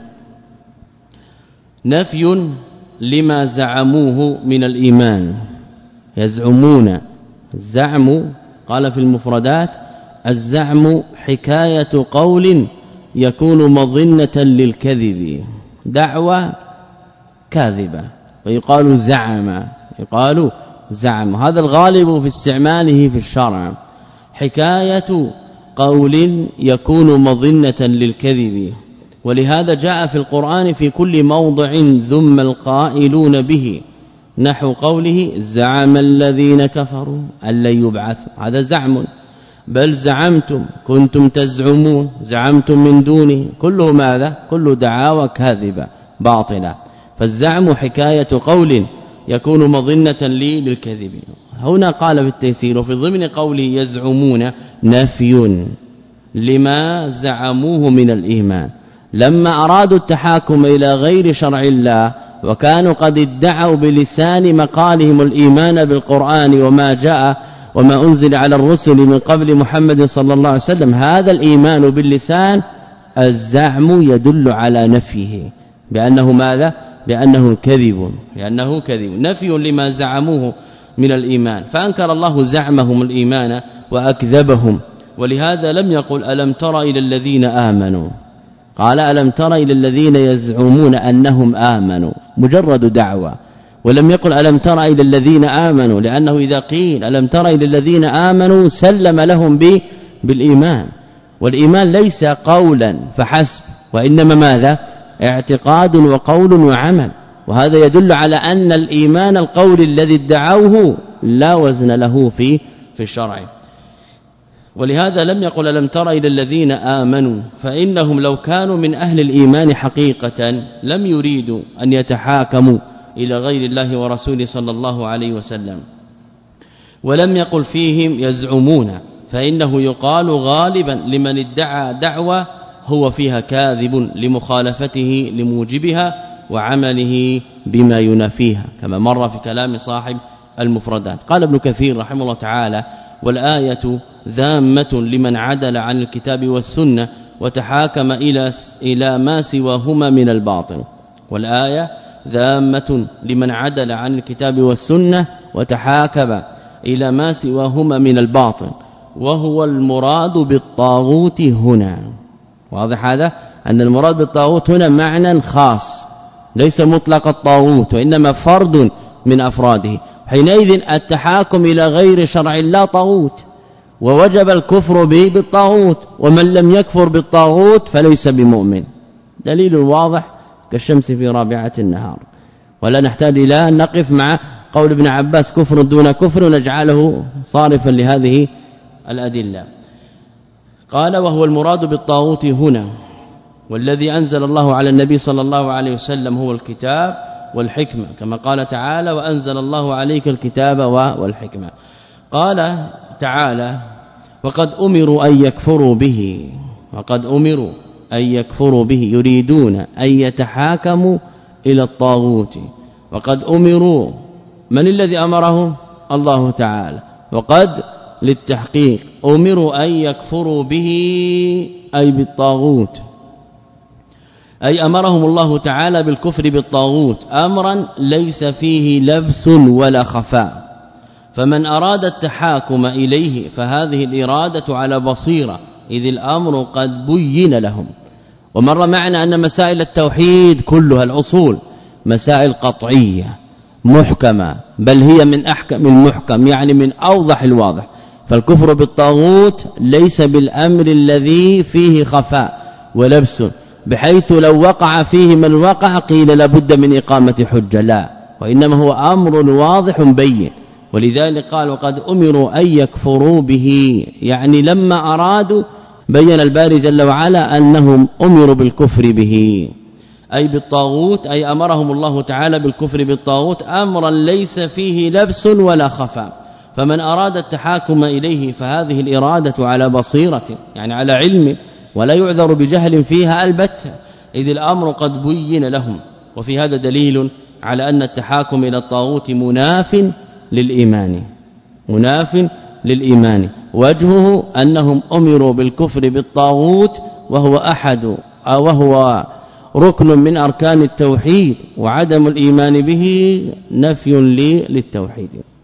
نفي لما زعموه من الإيمان. يزعمون الزعم قال في المفردات الزعم حكاية قول يكون مظنة للكذب، دعوة كاذبة ويقال زعم، يقال زعم. هذا الغالب في استعماله في الشرع، حكاية قول يكون مظنة للكذب. ولهذا جاء في القرآن في كل موضع ذم القائلون به، نحو قوله زعم الذين كفروا أن لن يبعثوا، هذا زعم. بل زعمتم كنتم تزعمون زعمتم من دونه، كله ماذا؟ كله دعاوى كاذبة باطلة. فالزعم حكاية قول يكون مظنة لي للكذب. هنا قال في التيسير وفي ضمن قوله يزعمون نفي لما زعموه من الإيمان. لما أرادوا التحاكم إلى غير شرع الله وكانوا قد ادعوا بلسان مقالهم الإيمان بالقرآن وما جاء وما أنزل على الرسل من قبل محمد صلى الله عليه وسلم، هذا الإيمان باللسان الزعم يدل على نفيه بأنه ماذا؟ بأنه كذب، لأنه كذب، نفي لما زعموه من الإيمان. فأنكر الله زعمهم الإيمان وأكذبهم. ولهذا لم يقل ألم تر إلى الذين آمنوا، قال ألم تر إلى الذين يزعمون أنهم آمنوا، مجرد دعوة. ولم يقل ألم تر إلى الذين آمنوا، لأنه إذا قيل ألم تر إلى الذين آمنوا سلم لهم بالإيمان. والإيمان ليس قولا فحسب، وإنما ماذا؟ اعتقاد وقول وعمل. وهذا يدل على أن الإيمان القول الذي ادعوه لا وزن له في في الشرع. ولهذا لم يقل ألم تر إلى الذين آمنوا، فإنهم لو كانوا من أهل الإيمان حقيقة لم يريدوا أن يتحاكموا إلى غير الله ورسوله صلى الله عليه وسلم. ولم يقل فيهم يزعمون، فإنه يقال غالبا لمن ادعى دعوة هو فيها كاذب لمخالفته لموجبها وعمله بما ينافيها، كما مر في كلام صاحب المفردات. قال ابن كثير رحمه الله تعالى والآية ذامة لمن عدل عن الكتاب والسنة وتحاكم إلى إلى ما سواهما من الباطل. والآية ذامة لمن عدل عن الكتاب والسنة وتحاكم إلى ما سواهما من الباطل، وهو المراد بالطاغوت هنا. واضح هذا؟ أن المراد بالطاغوت هنا معنى خاص ليس مطلق الطاغوت، وإنما فرد من أفراده. حينئذ التحاكم إلى غير شرع الله طاغوت، ووجب الكفر به بالطاغوت، ومن لم يكفر بالطاغوت فليس بمؤمن. دليل واضح كالشمس في رابعة النهار، ولا نحتاج إلى أن نقف مع قول ابن عباس كفر دون كفر ونجعله صارفا لهذه الأدلة. قال وهو المراد بالطاغوت هنا، والذي أنزل الله على النبي صلى الله عليه وسلم هو الكتاب والحكمة، كما قال تعالى وأنزل الله عليك الكتاب والحكمة. قال تعالى وقد أمروا أن يكفروا به، وقد أمروا أن يكفروا به يريدون أن يتحاكموا إلى الطاغوت. وقد أمروا، من الذي أمرهم؟ الله تعالى. وقد للتحقيق، أمروا أن يكفروا به أي بالطاغوت، أي أمرهم الله تعالى بالكفر بالطاغوت أمرا ليس فيه لبس ولا خفاء. فمن أراد التحاكم إليه فهذه الإرادة على بصيرة، إذ الأمر قد بين لهم. ومر معنا أن مسائل التوحيد كلها الأصول مسائل قطعية محكمة، بل هي من أحكم المحكم، يعني من أوضح الواضح. فالكفر بالطاغوت ليس بالأمر الذي فيه خفاء ولبس، بحيث لو وقع فيه من وقع قيل لابد من إقامة حجة، لا، وإنما هو أمر واضح بين. ولذلك قال وقد أمروا أن يكفروا به، يعني لما أرادوا بين الباري جل وعلا أنهم أمروا بالكفر به أي بالطاغوت، أي أمرهم الله تعالى بالكفر بالطاغوت أمرا ليس فيه لبس ولا خفاء. فمن أراد التحاكم إليه فهذه الإرادة على بصيرة، يعني على علم، ولا يعذر بجهل فيها البتة، إذ الأمر قد بين لهم. وفي هذا دليل على أن التحاكم إلى الطاغوت مناف للإيمان، مناف للإيمان. وجهه أنهم أمروا بالكفر بالطاغوت وهو أحد أو وهو ركن من أركان التوحيد، وعدم الإيمان به نفي للتوحيد.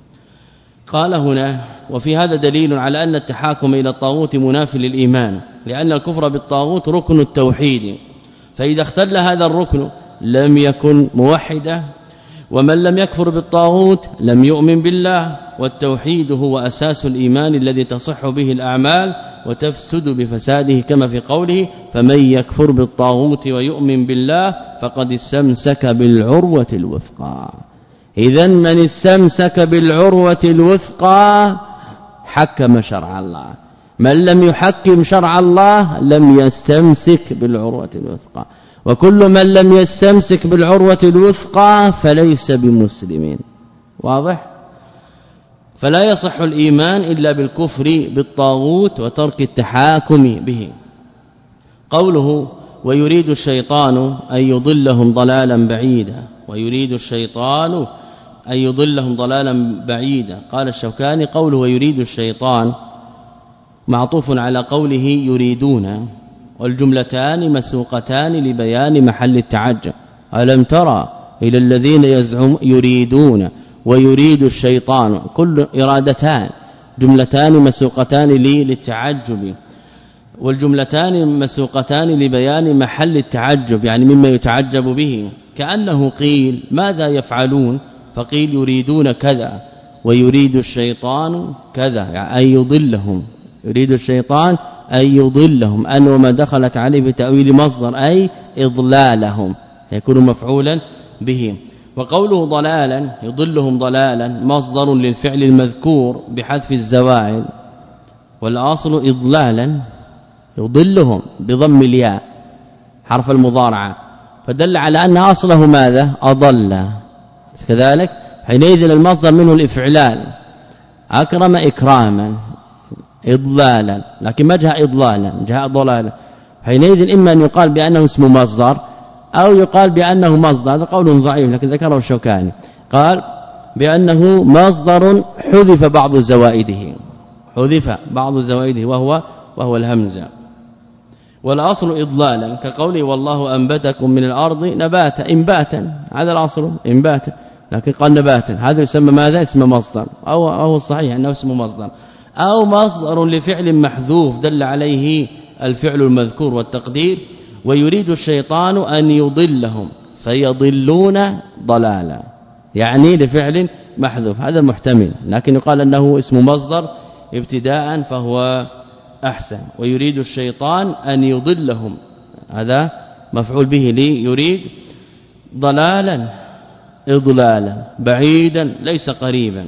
قال هنا وفي هذا دليل على أن التحاكم إلى الطاغوت مناف للإيمان، لأن الكفر بالطاغوت ركن التوحيد، فإذا اختل هذا الركن لم يكن موحدا. ومن لم يكفر بالطاغوت لم يؤمن بالله، والتوحيد هو أساس الإيمان الذي تصح به الأعمال وتفسد بفساده، كما في قوله فمن يكفر بالطاغوت ويؤمن بالله فقد استمسك بالعروة الوثقى. إذن من استمسك بالعروة الوثقى حكم شرع الله، من لم يحكم شرع الله لم يستمسك بالعروة الوثقى، وكل من لم يستمسك بالعروة الوثقى فليس بمسلم. واضح؟ فلا يصح الإيمان إلا بالكفر بالطاغوت وترك التحاكم به. قوله ويريد الشيطان أن يضلهم ضلالا بعيدا، ويريد الشيطان أن يضلهم ضلالا بعيدا. قال الشوكاني قوله ويريد الشيطان معطوف على قوله يريدون، والجملتان مسوقتان لبيان محل التعجب. ألم ترى إلى الذين يزعم يريدون ويريد الشيطان، كل إرادتان جملتان مسوقتان للتعجب، والجملتان مسوقتان لبيان محل التعجب، يعني مما يتعجب به. كأنه قيل ماذا يفعلون، فقيل يريدون كذا ويريد الشيطان كذا، يعني أن يضلهم، يريد الشيطان أن يضلهم، أن وما دخلت عليه بتأويل مصدر أي إضلالهم يكون مفعولا به. وقوله ضلالا يضلهم ضلالا مصدر للفعل المذكور بحذف الزوائد، والأصل إضلالا يضلهم بضم الياء حرف المضارعة، فدل على أن أصله ماذا؟ أضل. كذلك حينئذ المصدر منه الإفعلال، أكرم إكراما، إضلالا، لكن ما جاء إضلالا جاء ضلالا. حينئذ إما أن يقال بأنه اسم مصدر أو يقال بأنه مصدر، هذا قول ضعيف لكن ذكره الشوكاني، قال بأنه مصدر حذف بعض زوائده، حذف بعض زوائده وهو وهو الهمزة. والأصل إضلالا كقوله والله أنبتكم من الأرض نباتا، إنباتا، هذا الأصل إنباتا، لكن قال نباتا، هذا يسمى ماذا؟ اسم مصدر، أو أو الصحيح أنه اسم مصدر، أو مصدر لفعل محذوف دل عليه الفعل المذكور والتقدير. ويريد الشيطان أن يضلهم فيضلون ضلالا، يعني لفعل محذوف، هذا محتمل، لكن يقال أنه اسم مصدر ابتداء فهو أحسن. ويريد الشيطان أن يضلهم، هذا مفعول به لي، يريد ضلالا إضلالا بعيدا ليس قريبا،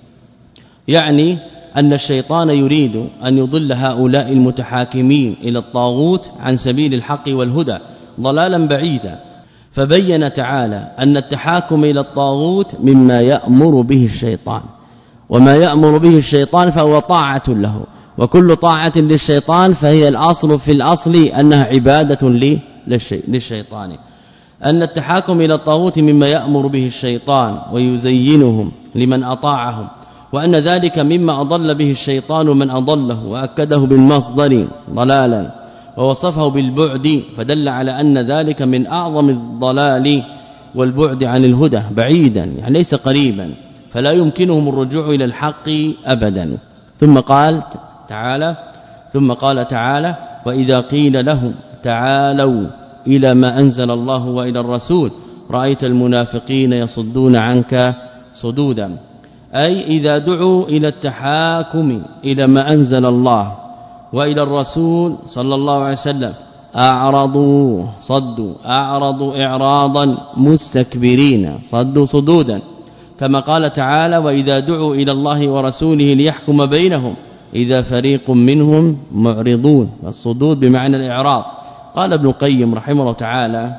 يعني أن الشيطان يريد أن يضل هؤلاء المتحاكمين إلى الطاغوت عن سبيل الحق والهدى ضلالا بعيدا. فبين تعالى أن التحاكم إلى الطاغوت مما يأمر به الشيطان، وما يأمر به الشيطان فهو طاعة له، وكل طاعة للشيطان فهي الأصل في الأصل أنها عبادة للشيطان. أن التحاكم إلى الطاغوت مما يأمر به الشيطان ويزينهم لمن أطاعهم، وأن ذلك مما أضل به الشيطان من أضله، وأكده بالمصدر ضلالا ووصفه بالبعد، فدل على أن ذلك من أعظم الضلال والبعد عن الهدى بعيدا، يعني ليس قريبا، فلا يمكنهم الرجوع إلى الحق أبدا. ثم قال تعالى ثم قال تعالى وإذا قيل لهم تعالوا إلى ما أنزل الله وإلى الرسول رأيت المنافقين يصدون عنك صدودا، أي إذا دعوا إلى التحاكم إلى ما أنزل الله وإلى الرسول صلى الله عليه وسلم أعرضوا صدوا أعرضوا إعراضا مستكبرين صدوا صدودا، كما قال تعالى وإذا دعوا إلى الله ورسوله ليحكم بينهم إذا فريق منهم معرضون، والصدود بمعنى الإعراض. قال ابن القيم رحمه الله تعالى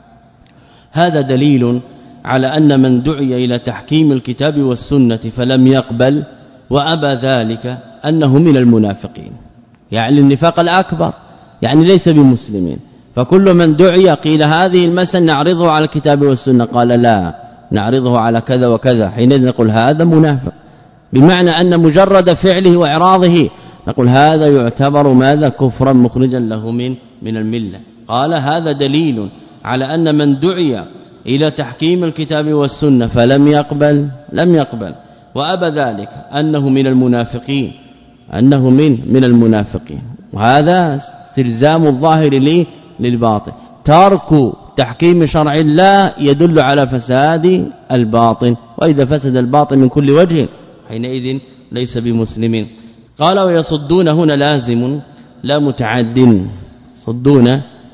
هذا دليل على أن من دعي إلى تحكيم الكتاب والسنة فلم يقبل وأبى ذلك أنه من المنافقين، يعني النفاق الأكبر، يعني ليس بمسلمين. فكل من دعي قيل هذه المسألة نعرضه على الكتاب والسنة قال لا نعرضه على كذا وكذا، حينئذ نقول هذا منافق، بمعنى أن مجرد فعله وإعراضه نقول هذا يعتبر ماذا كفرا مخرجا له من من الملة. قال هذا دليل على أن من دعي إلى تحكيم الكتاب والسنة فلم يقبل لم يقبل وأبى ذلك أنه من المنافقين أنه من من المنافقين، وهذا استلزام الظاهر لي للباطن. ترك تحكيم شرع الله يدل على فساد الباطن، وإذا فسد الباطن من كل وجه حينئذ ليس بمسلمين. قال ويصدون هنا لازم لا متعد، صدون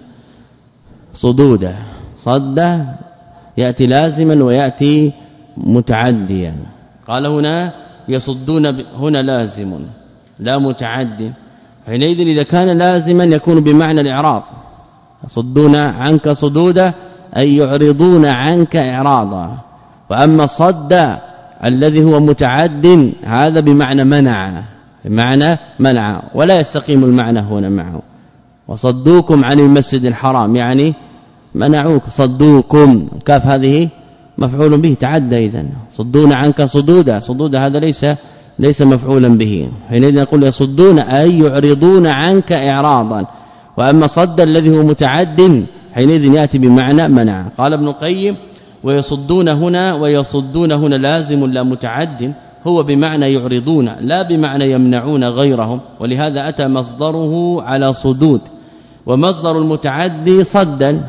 صدودا، صد يأتي لازما ويأتي متعديا. قال هنا يصدون هنا لازم لا متعد، حينئذ إذا كان لازما يكون بمعنى الإعراض، يصدون عنك صدودا أي يعرضون عنك إعراضا. وأما صد الذي هو متعد هذا بمعنى منع، بمعنى منع، ولا يستقيم المعنى هنا معه. وصدوكم عن المسجد الحرام يعني منعوك، صدوكم كاف هذه مفعول به تعدى، إذن صدون عنك صدودا، صدودا هذا ليس ليس مفعولا به، حينئذ نقول يصدون أي يعرضون عنك إعراضا. وأما صد الذي هو متعد حينئذ يأتي بمعنى منع. قال ابن القيم ويصدون هنا ويصدون هنا لازم لا متعد، هو بمعنى يعرضون لا بمعنى يمنعون غيرهم، ولهذا أتى مصدره على صدود، ومصدر المتعدي صدا،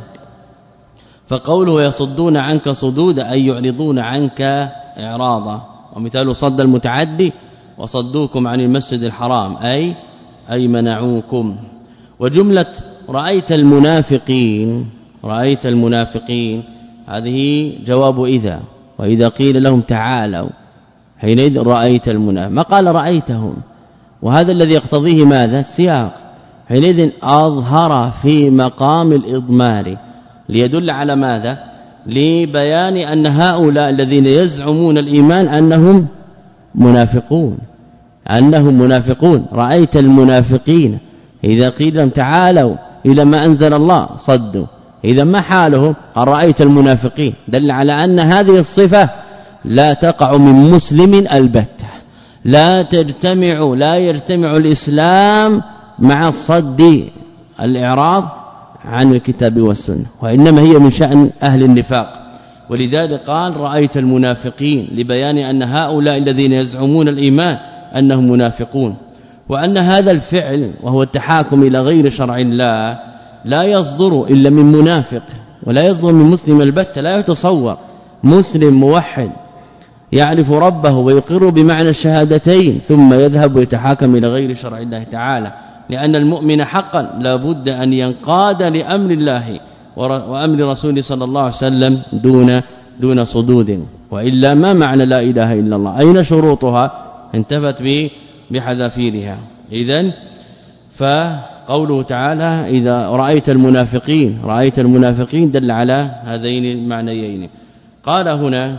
فقوله يصدون عنك صدودا أي يعرضون عنك إعراضا. ومثال صد المتعدي وصدوكم عن المسجد الحرام أي أي منعوكم. وجملة رأيت المنافقين رأيت المنافقين هذه جواب إذا، وإذا قيل لهم تعالوا حينئذ رأيت المنافق، ما قال رأيتهم، وهذا الذي يقتضيه ماذا السياق، حينئذ أظهر في مقام الإضمار ليدل على ماذا لبيان أن هؤلاء الذين يزعمون الإيمان أنهم منافقون أنهم منافقون. رأيت المنافقين إذا قيل لهم تعالوا إلى ما أنزل الله صدوا، إذا ما حالهم قال رأيت المنافقين، دل على أن هذه الصفة لا تقع من مسلم البتة، لا تجتمع لا يجتمع الإسلام مع الصد الإعراض عن الكتاب والسنة، وإنما هي من شأن أهل النفاق. ولذلك قال رأيت المنافقين لبيان أن هؤلاء الذين يزعمون الإيمان أنهم منافقون، وأن هذا الفعل وهو التحاكم إلى غير شرع الله لا يصدر إلا من منافق، ولا يصدر من مسلم البتة. لا يتصور مسلم موحد يعرف ربه ويقر بمعنى الشهادتين ثم يذهب ويتحاكم إلى غير شرع الله تعالى، لأن المؤمن حقا لا بد أن ينقاد لأمر الله وأمر رسوله صلى الله عليه وسلم دون دون صدود، وإلا ما معنى لا إله إلا الله؟ أين شروطها؟ انتفت بحذافيرها. إذن فقوله تعالى إذا رأيت المنافقين رأيت المنافقين دل على هذين المعنيين. قال هنا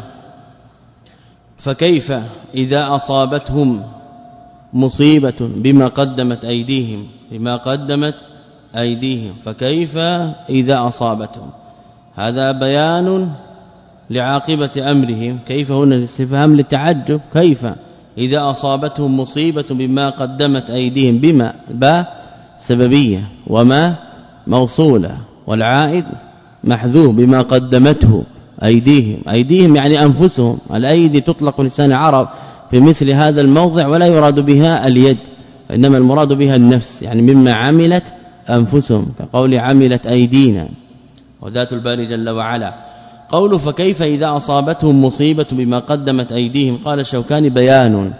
فكيف إذا أصابتهم مصيبة بما قدمت أيديهم بما قدمت أيديهم فكيف إذا أصابتهم، هذا بيان لعاقبة أمرهم. كيف هنا الاستفهام للتعجب، كيف إذا أصابتهم مصيبة بما قدمت أيديهم، بما با سببية وما موصولة والعائد محذوف بما قدمته أيديهم. أيديهم يعني أنفسهم، الأيدي تطلق لسان عرب في مثل هذا الموضع ولا يراد بها اليد، إنما المراد بها النفس، يعني مما عملت أنفسهم كقول عملت أيدينا وذات الباري جل وعلا. قوله فكيف إذا أصابتهم مصيبة بما قدمت أيديهم، قال الشوكاني بيان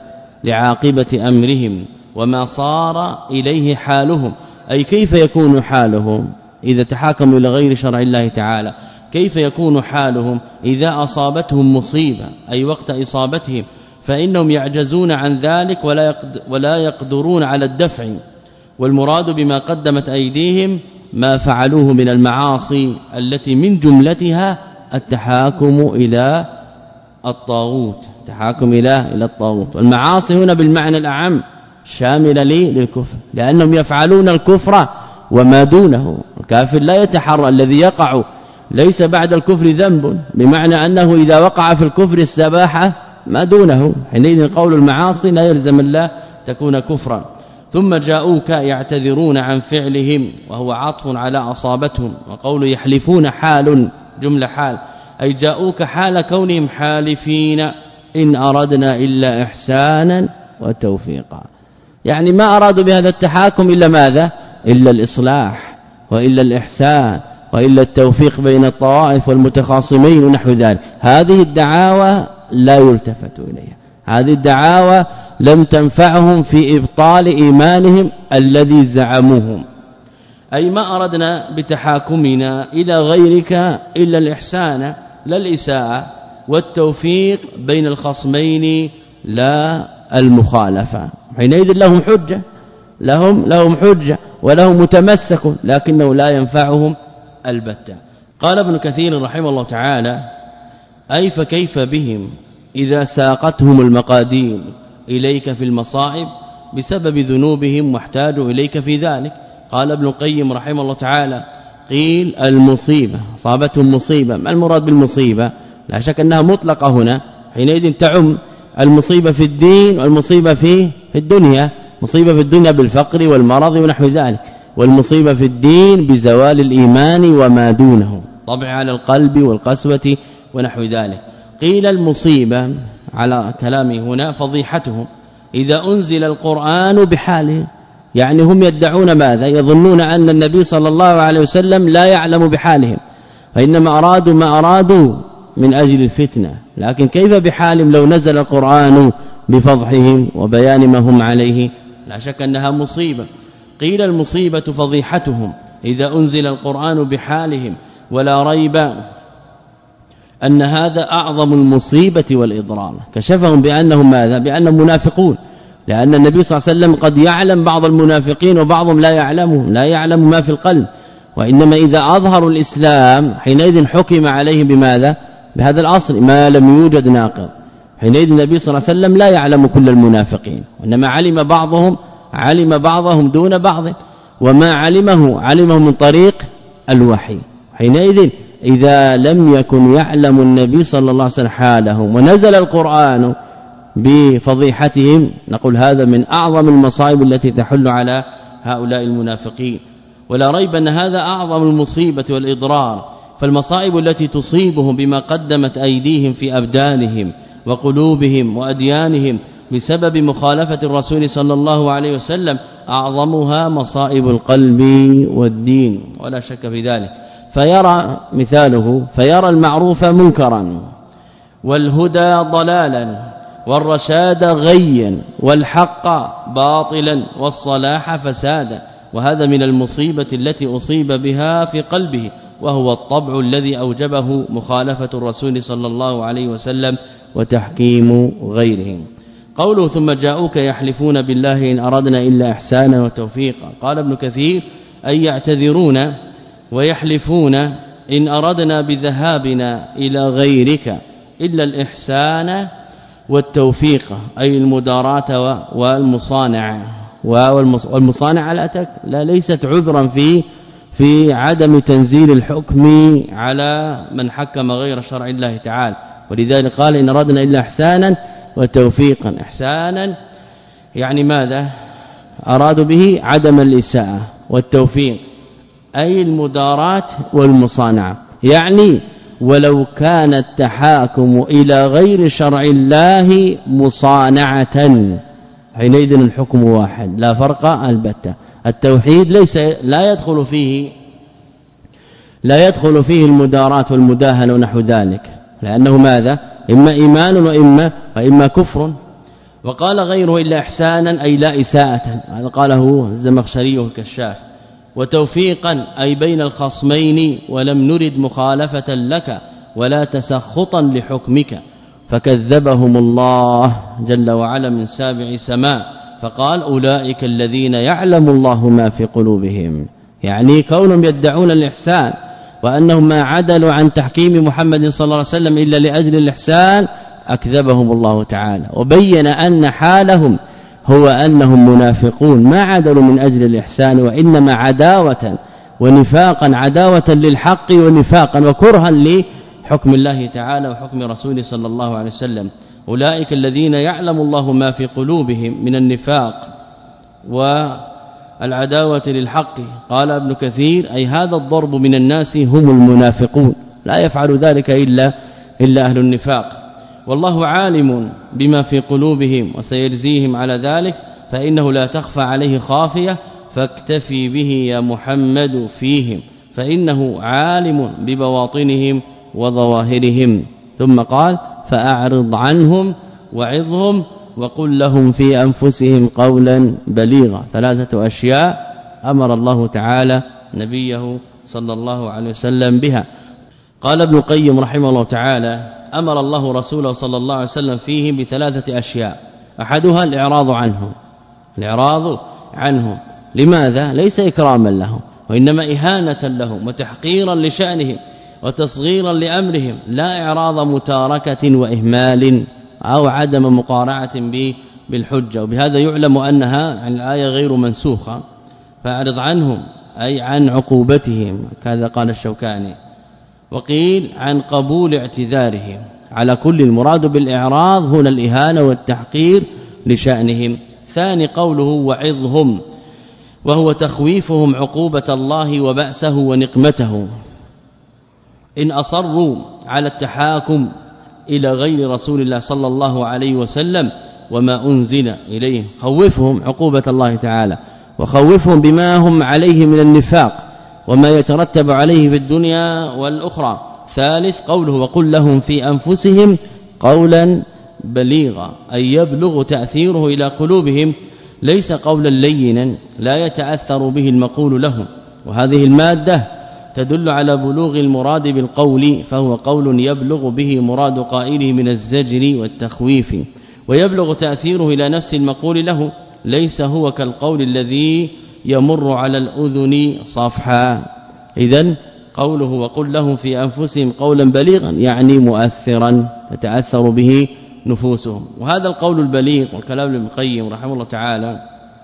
لعاقبة أمرهم وما صار إليه حالهم، أي كيف يكون حالهم إذا تحاكموا إلى غير شرع الله تعالى، كيف يكون حالهم إذا أصابتهم مصيبة أي وقت إصابتهم، فإنهم يعجزون عن ذلك ولا يقدرون على الدفع. والمراد بما قدمت أيديهم ما فعلوه من المعاصي التي من جملتها التحاكم إلى الطاغوت، تحاكم إلى إلى الطاغوت. والمعاصي هنا بالمعنى الأعم شاملة للكفر، لأنهم يفعلون الكفر وما دونه. الكافر لا يتحرى، الذي يقع ليس بعد الكفر ذنب، بمعنى أنه إذا وقع في الكفر استباح ما دونه، حينئذ قول المعاصي لا يلزم الله تكون كفرا. ثم جاءوك يعتذرون عن فعلهم وهو عطف على أصابتهم، وقول يحلفون حال جملة حال، أي جاءوك حال كونهم حالفين إن أردنا إلا إحسانا وتوفيقا، يعني ما أرادوا بهذا التحاكم إلا ماذا؟ إلا الإصلاح وإلا الإحسان وإلا التوفيق بين الطوائف والمتخاصمين ونحو ذلك. هذه الدعاوى لا يلتفت إليها، هذه الدعاوى لم تنفعهم في إبطال إيمانهم الذي زعموهم، أي ما أردنا بتحاكمنا إلى غيرك إلا الإحسان لا الإساءة، والتوفيق بين الخصمين لا المخالفة. حينئذ لهم حجة لهم لهم حجة ولهم متمسك، لكنه لا ينفعهم البتة. قال ابن كثير رحمه الله تعالى أي فكيف بهم إذا ساقتهم المقادير إليك في المصائب بسبب ذنوبهم واحتاجوا إليك في ذلك. قال ابن القيم رحمه الله تعالى قيل المصيبة صابتهم مصيبة، ما المراد بالمصيبة؟ لا شك أنها مطلقة هنا، حينئذ تعم المصيبة في الدين والمصيبة في في الدنيا، مصيبة في الدنيا بالفقر والمرض ونحو ذلك، والمصيبة في الدين بزوال الإيمان وما دونه، طبع على القلب والقسوة ونحو ذلك. قيل المصيبة على كلامه هنا فضيحتهم إذا أنزل القرآن بحاله، يعني هم يدعون ماذا؟ يظنون أن النبي صلى الله عليه وسلم لا يعلم بحالهم، فإنما أرادوا ما أرادوا من أجل الفتنة، لكن كيف بحالهم لو نزل القرآن بفضحهم وبيان ما هم عليه؟ لا شك أنها مصيبة. قيل المصيبة فضيحتهم إذا أنزل القرآن بحالهم، ولا ريب أن هذا أعظم المصيبة والإضرار. كشفهم بأنهم ماذا؟ بأنهم منافقون، لأن النبي صلى الله عليه وسلم قد يعلم بعض المنافقين وبعضهم لا يعلمه، لا يعلم ما في القلب، وإنما إذا أظهروا الإسلام حينئذ حكم عليهم بماذا؟ بهذا الأصل ما لم يوجد ناقض. حينئذ النبي صلى الله عليه وسلم لا يعلم كل المنافقين، وإنما علم بعضهم علم بعضهم دون بعض، وما علمه علمه من طريق الوحي. حينئذ إذا لم يكن يعلم النبي صلى الله عليه وسلم حالهم ونزل القرآن بفضيحتهم، نقول هذا من أعظم المصائب التي تحل على هؤلاء المنافقين. ولا ريب أن هذا أعظم المصيبة والإضرار، فالمصائب التي تصيبهم بما قدمت أيديهم في أبدانهم وقلوبهم وأديانهم بسبب مخالفة الرسول صلى الله عليه وسلم أعظمها مصائب القلب والدين، ولا شك في ذلك. فيرى مثاله فيرى المعروف منكرا والهدى ضلالا والرشاد غيا والحق باطلا والصلاح فسادا. وهذا من المصيبة التي أصيب بها في قلبه، وهو الطبع الذي أوجبه مخالفة الرسول صلى الله عليه وسلم وتحكيم غيره. قوله ثم جاءوك يحلفون بالله إن أردنا إلا إحسانا وتوفيقا. قال ابن كثير أي يعتذرون ويحلفون إن أردنا بذهابنا إلى غيرك إلا الإحسان والتوفيق، أي المداراة والمصانعة. والمصانعة لا ليست عذرا في في عدم تنزيل الحكم على من حكم غير شرع الله تعالى. ولذلك قال إن أردنا إلا إحسانا وتوفيقا. إحسانا يعني ماذا؟ أرادوا به عدم الإساءة، والتوفيق أي المدارات والمصانعة. يعني ولو كان التحاكم إلى غير شرع الله مصانعة حينئذ الحكم واحد لا فرق البتة. التوحيد ليس لا يدخل فيه لا يدخل فيه المدارات والمداهنه ونحو ذلك، لأنه ماذا؟ إما إيمان وإما وإما كفر. وقال غيره إلا إحسانا أي لا إساءة، هذا قاله الزمخشري الكشاف. وتوفيقا أي بين الخصمين ولم نرد مخالفة لك ولا تسخطا لحكمك. فكذبهم الله جل وعلا من سابع سماء فقال أولئك الذين يعلم الله ما في قلوبهم، يعني كونهم يدعون الإحسان وأنهم ما عدلوا عن تحكيم محمد صلى الله عليه وسلم إلا لأجل الإحسان أكذبهم الله تعالى، وبين أن حالهم هو أنهم منافقون ما عدلوا من أجل الإحسان وإنما عداوة ونفاقا، عداوة للحق ونفاقا وكرها لحكم الله تعالى وحكم رسوله صلى الله عليه وسلم. أولئك الذين يعلم الله ما في قلوبهم من النفاق والعداوة للحق. قال ابن كثير أي هذا الضرب من الناس هم المنافقون، لا يفعل ذلك إلا إلا أهل النفاق. والله عالم بما في قلوبهم وسيجزيهم على ذلك، فإنه لا تخفى عليه خافية فاكتفي به يا محمد فيهم، فإنه عالم ببواطنهم وظواهرهم. ثم قال فأعرض عنهم وعظهم وقل لهم في أنفسهم قولا بليغا. ثلاثة أشياء أمر الله تعالى نبيه صلى الله عليه وسلم بها. قال ابن القيم رحمه الله تعالى أمر الله رسوله صلى الله عليه وسلم فيه بثلاثة أشياء. أحدها الإعراض عنهم، الإعراض عنهم لماذا؟ ليس إكراما لهم وإنما إهانة لهم وتحقيرا لشأنهم وتصغيرا لأمرهم، لا إعراض متاركة وإهمال أو عدم مقارعة بالحجة. وبهذا يعلم أنها عن الآية غير منسوخة. فأعرض عنهم أي عن عقوبتهم كذا قال الشوكاني. وقيل عن قبول اعتذارهم. على كل المراد بالإعراض هنا الإهانة والتحقير لشأنهم. ثاني قوله وعظهم، وهو تخويفهم عقوبة الله وبأسه ونقمته إن أصروا على التحاكم إلى غير رسول الله صلى الله عليه وسلم وما أنزل إليه. خوفهم عقوبة الله تعالى وخوفهم بما هم عليه من النفاق وما يترتب عليه في الدنيا والأخرى. ثالث قوله وقل لهم في أنفسهم قولا بليغا، أي يبلغ تأثيره إلى قلوبهم، ليس قولا لينا لا يتأثر به المقول لهم. وهذه المادة تدل على بلوغ المراد بالقول، فهو قول يبلغ به مراد قائله من الزجر والتخويف، ويبلغ تأثيره إلى نفس المقول له، ليس هو كالقول الذي يمر على الأذن صفحا. إذن قوله وقل لهم في أنفسهم قولا بليغا يعني مؤثرا تتأثر به نفوسهم. وهذا القول البليغ والكلام ابن القيم رحمه الله تعالى،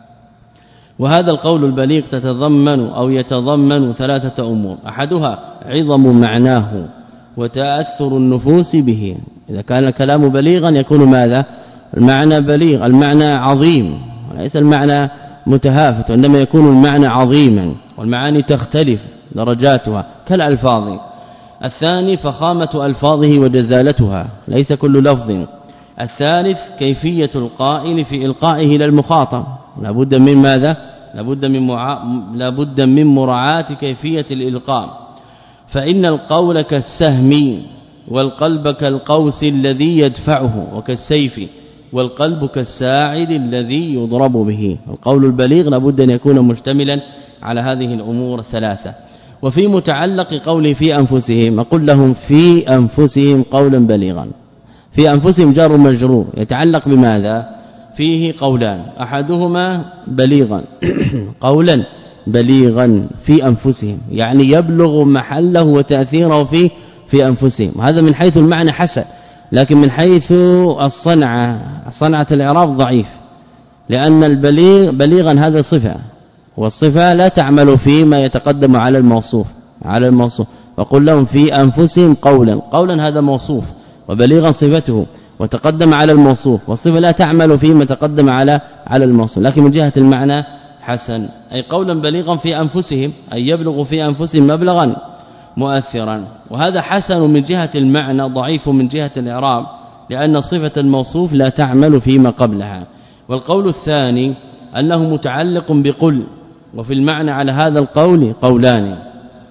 وهذا القول البليغ تتضمن أو يتضمن ثلاثة أمور. أحدها عظم معناه وتأثر النفوس به. إذا كان الكلام بليغا يكون ماذا؟ المعنى بليغ، المعنى عظيم وليس المعنى متهافت، وإنما يكون المعنى عظيما، والمعاني تختلف درجاتها كالألفاظ. الثاني فخامة ألفاظه وجزالتها، ليس كل لفظ. الثالث كيفية القائل في إلقائه إلى المخاطب، لابد من ماذا؟ لابد من مع... لابد من مراعاة كيفية الإلقاء، فإن القول كالسهم والقلب كالقوس الذي يدفعه وكالسيف والقلب كالساعد الذي يضرب به. القول البليغ لابد أن يكون مشتملا على هذه الأمور الثلاثة. وفي متعلق قولي في أنفسهم أقول لهم في أنفسهم قولا بليغا. في أنفسهم جار مجرور يتعلق بماذا؟ فيه قولان أحدهما بليغا قولا بليغا في أنفسهم يعني يبلغ محله وتأثيره في في أنفسهم. هذا من حيث المعنى حسن لكن من حيث الصنعة صنعة الإعراب ضعيف لأن البليغ بليغا هذا صفة والصفة لا تعمل فيما يتقدم على الموصوف على الموصوف. وقل لهم في أنفسهم قولا قولا هذا موصوف وبليغا صفته وتقدم على الموصوف والصفة لا تعمل فيما تقدم على على الموصوف لكن من جهة المعنى حسن أي قولا بليغا في أنفسهم أي يبلغ في أنفسهم مبلغا مؤثرا. وهذا حسن من جهة المعنى ضعيف من جهة الإعراب لأن صفة الموصوف لا تعمل فيما قبلها. والقول الثاني أنه متعلق بقل وفي المعنى على هذا القول قولان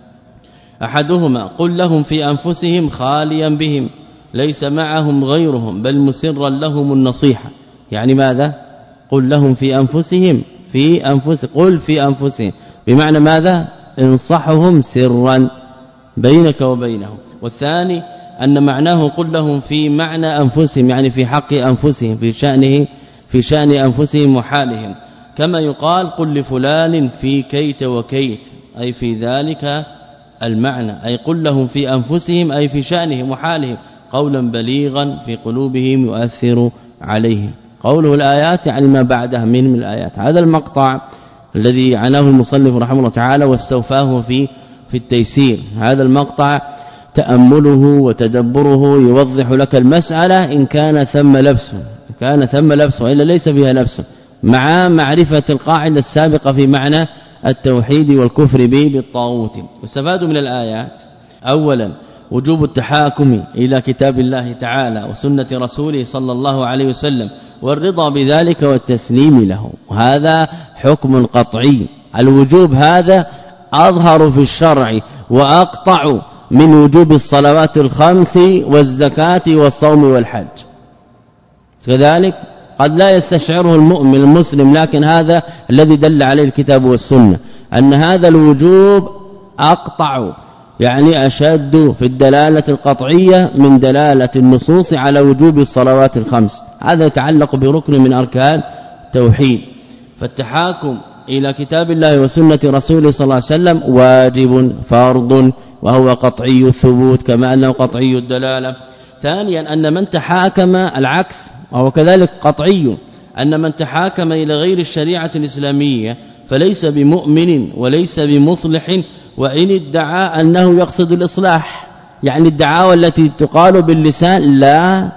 أحدهما قل لهم في أنفسهم خاليا بهم ليس معهم غيرهم بل مسرا لهم النصيحة يعني ماذا؟ قل لهم في أنفسهم في أنفس قل في أنفسهم بمعنى ماذا؟ انصحهم سرا بينك وبينهم. والثاني أن معناه قل لهم في معنى أنفسهم يعني في حق أنفسهم في شأنه في شأن أنفسهم وحالهم كما يقال قل لفلان في كيت وكيت أي في ذلك المعنى أي قل لهم في أنفسهم أي في شأنهم وحالهم قولا بليغا في قلوبهم يؤثر عليهم. قوله الآيات يعني ما بعدها من من الآيات. هذا المقطع الذي عناه المصنف رحمه الله تعالى واستوفاه في في التيسير. هذا المقطع تأمله وتدبره يوضح لك المسألة إن كان ثم لبس إن كان ثم لبس وإلا ليس فيها لبس مع معرفة القاعدة السابقة في معنى التوحيد والكفر به بالطاغوت. واستفاد من الآيات أولا وجوب التحاكم إلى كتاب الله تعالى وسنة رسوله صلى الله عليه وسلم والرضا بذلك والتسليم له. وهذا حكم قطعي. الوجوب هذا أظهر في الشرع وأقطع من وجوب الصلوات الخمس والزكاة والصوم والحج. كذلك قد لا يستشعره المؤمن المسلم لكن هذا الذي دل عليه الكتاب والسنة أن هذا الوجوب أقطع يعني أشد في الدلالة القطعية من دلالة النصوص على وجوب الصلوات الخمس. هذا يتعلق بركن من أركان التوحيد. فالتحاكم إلى كتاب الله وسنة رسوله صلى الله عليه وسلم واجب فرض وهو قطعي الثبوت كما أنه قطعي الدلالة. ثانيا أن من تحاكم العكس وهو كذلك قطعي أن من تحاكم إلى غير الشريعة الإسلامية فليس بمؤمن وليس بمصلح وإن ادعى أنه يقصد الإصلاح يعني الدعاوى التي تقال باللسان لا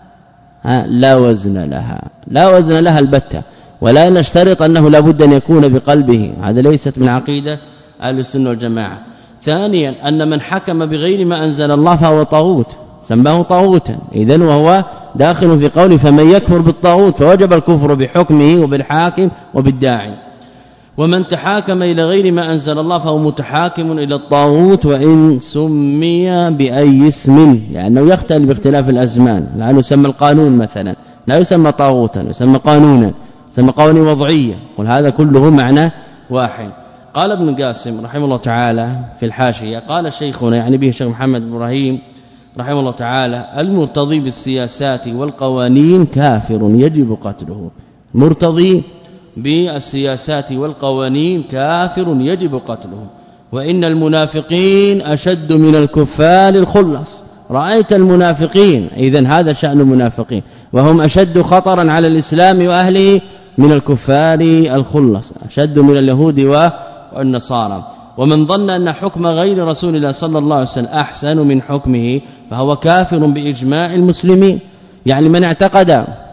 لا وزن لها لا وزن لها البتة ولا نشترط أنه لابد أن يكون بقلبه. هذا ليست من عقيدة أهل السنة والجماعة. ثانيا أن من حكم بغير ما أنزل الله فهو طاغوت سماه طاغوتا إذن وهو داخل في قوله فمن يكفر بالطاغوت فوجب الكفر بحكمه وبالحاكم وبالداعي. ومن تحاكم إلى غير ما أنزل الله فهو متحاكم إلى الطاغوت وإن سمي بأي اسم لأنه يختلف باختلاف الأزمان لأنه يسمى القانون مثلا لا يسمى طاغوتا يسمى قانونا يسمى قوانين وضعية وهذا كله معنى واحد. قال ابن القاسم رحمه الله تعالى في الحاشية قال شيخنا يعني به الشيخ محمد بن إبراهيم رحمه الله تعالى المرتضي بالسياسات والقوانين كافر يجب قتله. مرتضي بالسياسات والقوانين كافر يجب قتله. وإن المنافقين أشد من الكفار الخلص. رأيت المنافقين إذن هذا شأن المنافقين وهم أشد خطرا على الإسلام وأهله من الكفار الخلص أشد من اليهود والنصارى. ومن ظن أن حكم غير رسول الله صلى الله عليه وسلم أحسن من حكمه فهو كافر بإجماع المسلمين. يعني من اعتقد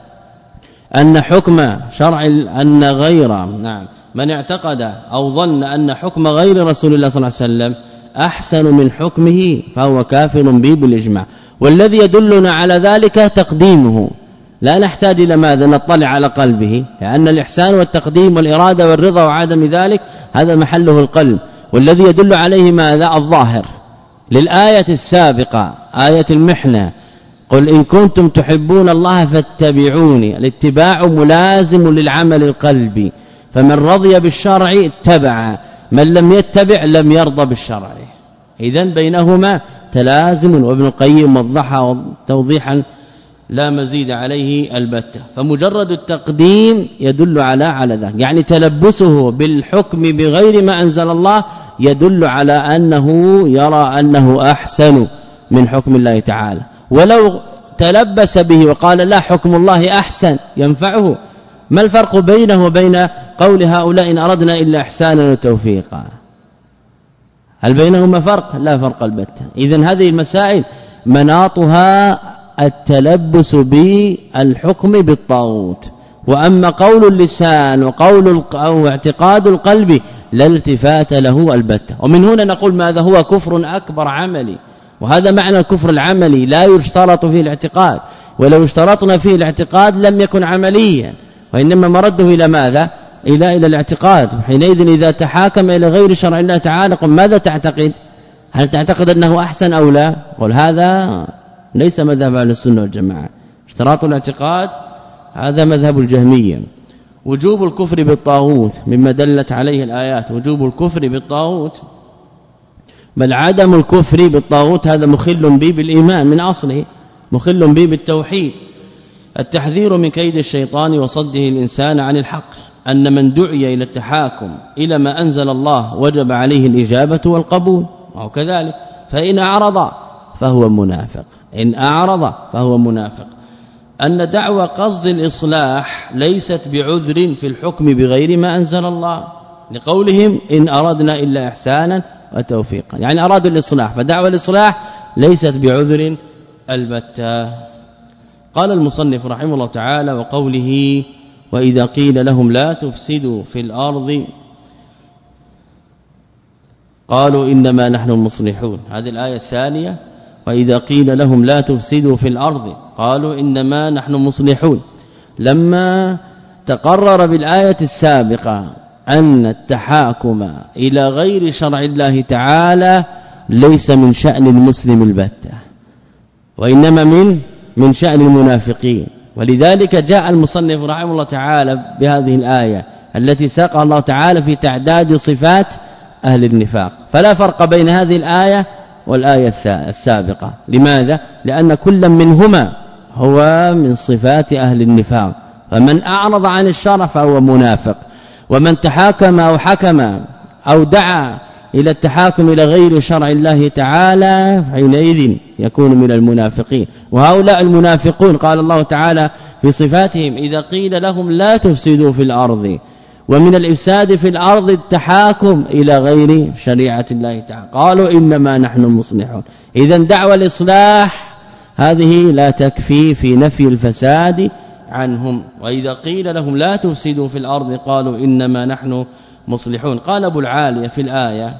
أن حكم شرع أن غير نعم من اعتقد أو ظن أن حكم غير رسول الله صلى الله عليه وسلم أحسن من حكمه فهو كافر به بالإجماع. والذي يدلنا على ذلك تقديمه لا نحتاج إلى ماذا نطلع على قلبه لأن الإحسان والتقديم والإرادة والرضا وعدم ذلك هذا محله القلب. والذي يدل عليه ماذا الظاهر للآية السابقة آية المحنة قل إن كنتم تحبون الله فاتبعوني. الاتباع ملازم للعمل القلبي، فمن رضي بالشرع اتبع، من لم يتبع لم يرضى بالشرع. إذن بينهما تلازم، وابن القيم وضحها توضيحا لا مزيد عليه البتة. فمجرد التقديم يدل على على ذلك، يعني تلبسه بالحكم بغير ما أنزل الله يدل على أنه يرى أنه أحسن من حكم الله تعالى. ولو تلبس به وقال لا حكم الله أحسن ينفعه، ما الفرق بينه وبين قول هؤلاء إن أردنا إلا إحسانا وتوفيقا؟ هل بينهما فرق؟ لا فرق البتة. إذن هذه المسائل مناطها التلبس بالحكم بالطاغوت. وأما قول اللسان وقول أو اعتقاد القلب لا التفات له البتة. ومن هنا نقول ماذا هو كفر أكبر عملي، وهذا معنى الكفر العملي، لا يشترط فيه الاعتقاد، ولو اشترطنا فيه الاعتقاد لم يكن عمليا، وإنما مرده إلى ماذا؟ إلى إلى الاعتقاد. حينئذ إذا تحاكم إلى غير شرع الله تعالى قل ماذا تعتقد؟ هل تعتقد أنه أحسن أو لا؟ قل هذا ليس مذهب اهل السنه والجماعه. اشتراط الاعتقاد هذا مذهب الجهمية. وجوب الكفر بالطاغوت مما دلت عليه الآيات، وجوب الكفر بالطاغوت، بل عدم الكفر بالطاغوت هذا مخل به بالإيمان من أصله، مخل به بالتوحيد. التحذير من كيد الشيطان وصده الإنسان عن الحق، أن من دعي إلى التحاكم إلى ما أنزل الله وجب عليه الإجابة والقبول، أو كذلك فإن أعرض فهو منافق، إن أعرض فهو منافق. أن دعوى قصد الإصلاح ليست بعذر في الحكم بغير ما أنزل الله، لقولهم إن أردنا إلا إحسانا وتوفيقا، يعني أرادوا الإصلاح، فدعوى الإصلاح ليست بعذر البتة. قال المصنف رحمه الله تعالى وقوله وإذا قيل لهم لا تفسدوا في الأرض قالوا إنما نحن مصلحون، هذه الآية الثانية. وإذا قيل لهم لا تفسدوا في الأرض قالوا إنما نحن مصلحون، لما تقرر بالآية السابقة أن التحاكم إلى غير شرع الله تعالى ليس من شأن المسلم البتة، وإنما من من شأن المنافقين. ولذلك جاء المصنف رحمه الله تعالى بهذه الآية التي ساقها الله تعالى في تعداد صفات أهل النفاق. فلا فرق بين هذه الآية والآية السابقة. لماذا؟ لأن كل منهما هو من صفات أهل النفاق، فمن أعرض عن الشرع فهو منافق، ومن تحاكم أو حكم أو دعا إلى التحاكم إلى غير شرع الله تعالى حينئذ يكون من المنافقين. وهؤلاء المنافقون قال الله تعالى في صفاتهم إذا قيل لهم لا تفسدوا في الأرض، ومن الإفساد في الأرض التحاكم إلى غير شريعة الله تعالى، قالوا إنما نحن مصلحون. إذن دعوى الإصلاح هذه لا تكفي في نفي الفساد عنهم. وإذا قيل لهم لا تفسدوا في الأرض قالوا إنما نحن مصلحون. قال أبو العالية في الآية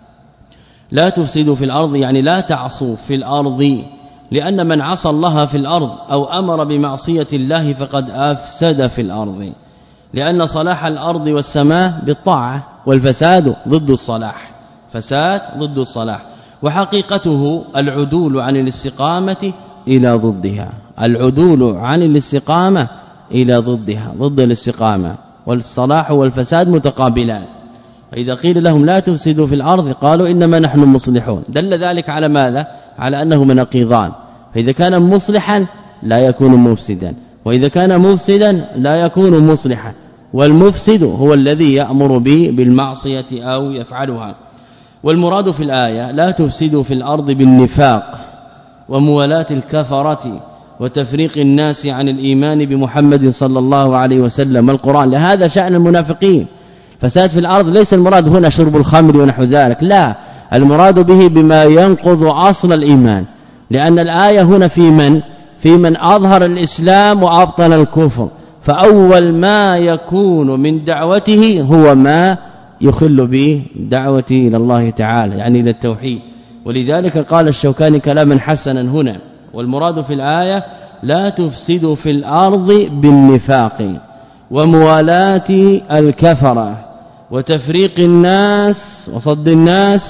لا تفسدوا في الأرض يعني لا تعصوا في الأرض، لأن من عصى الله في الأرض أو أمر بمعصية الله فقد أفسد في الأرض، لأن صلاح الأرض والسماء بالطاعة، والفساد ضد الصلاح، فساد ضد الصلاح. وحقيقته العدول عن الاستقامة إلى ضدها، العدول عن الاستقامة إلى ضدها، ضد الاستقامة، والصلاح والفساد متقابلان. فإذا قيل لهم لا تفسدوا في الأرض قالوا إنما نحن مصلحون، دل ذلك على ماذا؟ على أنه مناقضان. فإذا كان مصلحا لا يكون مفسدا، وإذا كان مفسدا لا يكون مصلحا، والمفسد هو الذي يأمر به بالمعصية أو يفعلها. والمراد في الآية لا تفسدوا في الأرض بالنفاق وموالاة الكفرة وتفريق الناس عن الإيمان بمحمد صلى الله عليه وسلم القرآن، لهذا شأن المنافقين. فساد في الأرض ليس المراد هنا شرب الخمر ونحو ذلك، لا، المراد به بما ينقض أصل الإيمان، لأن الآية هنا في من في من أظهر الإسلام وأبطن الكفر، فأول ما يكون من دعوته هو ما يخل به دعوته إلى الله تعالى، يعني إلى التوحيد. ولذلك قال الشوكاني كلاما حسنا هنا، والمراد في الآية لا تفسدوا في الأرض بالنفاق وموالاة الكفرة وتفريق الناس وصد الناس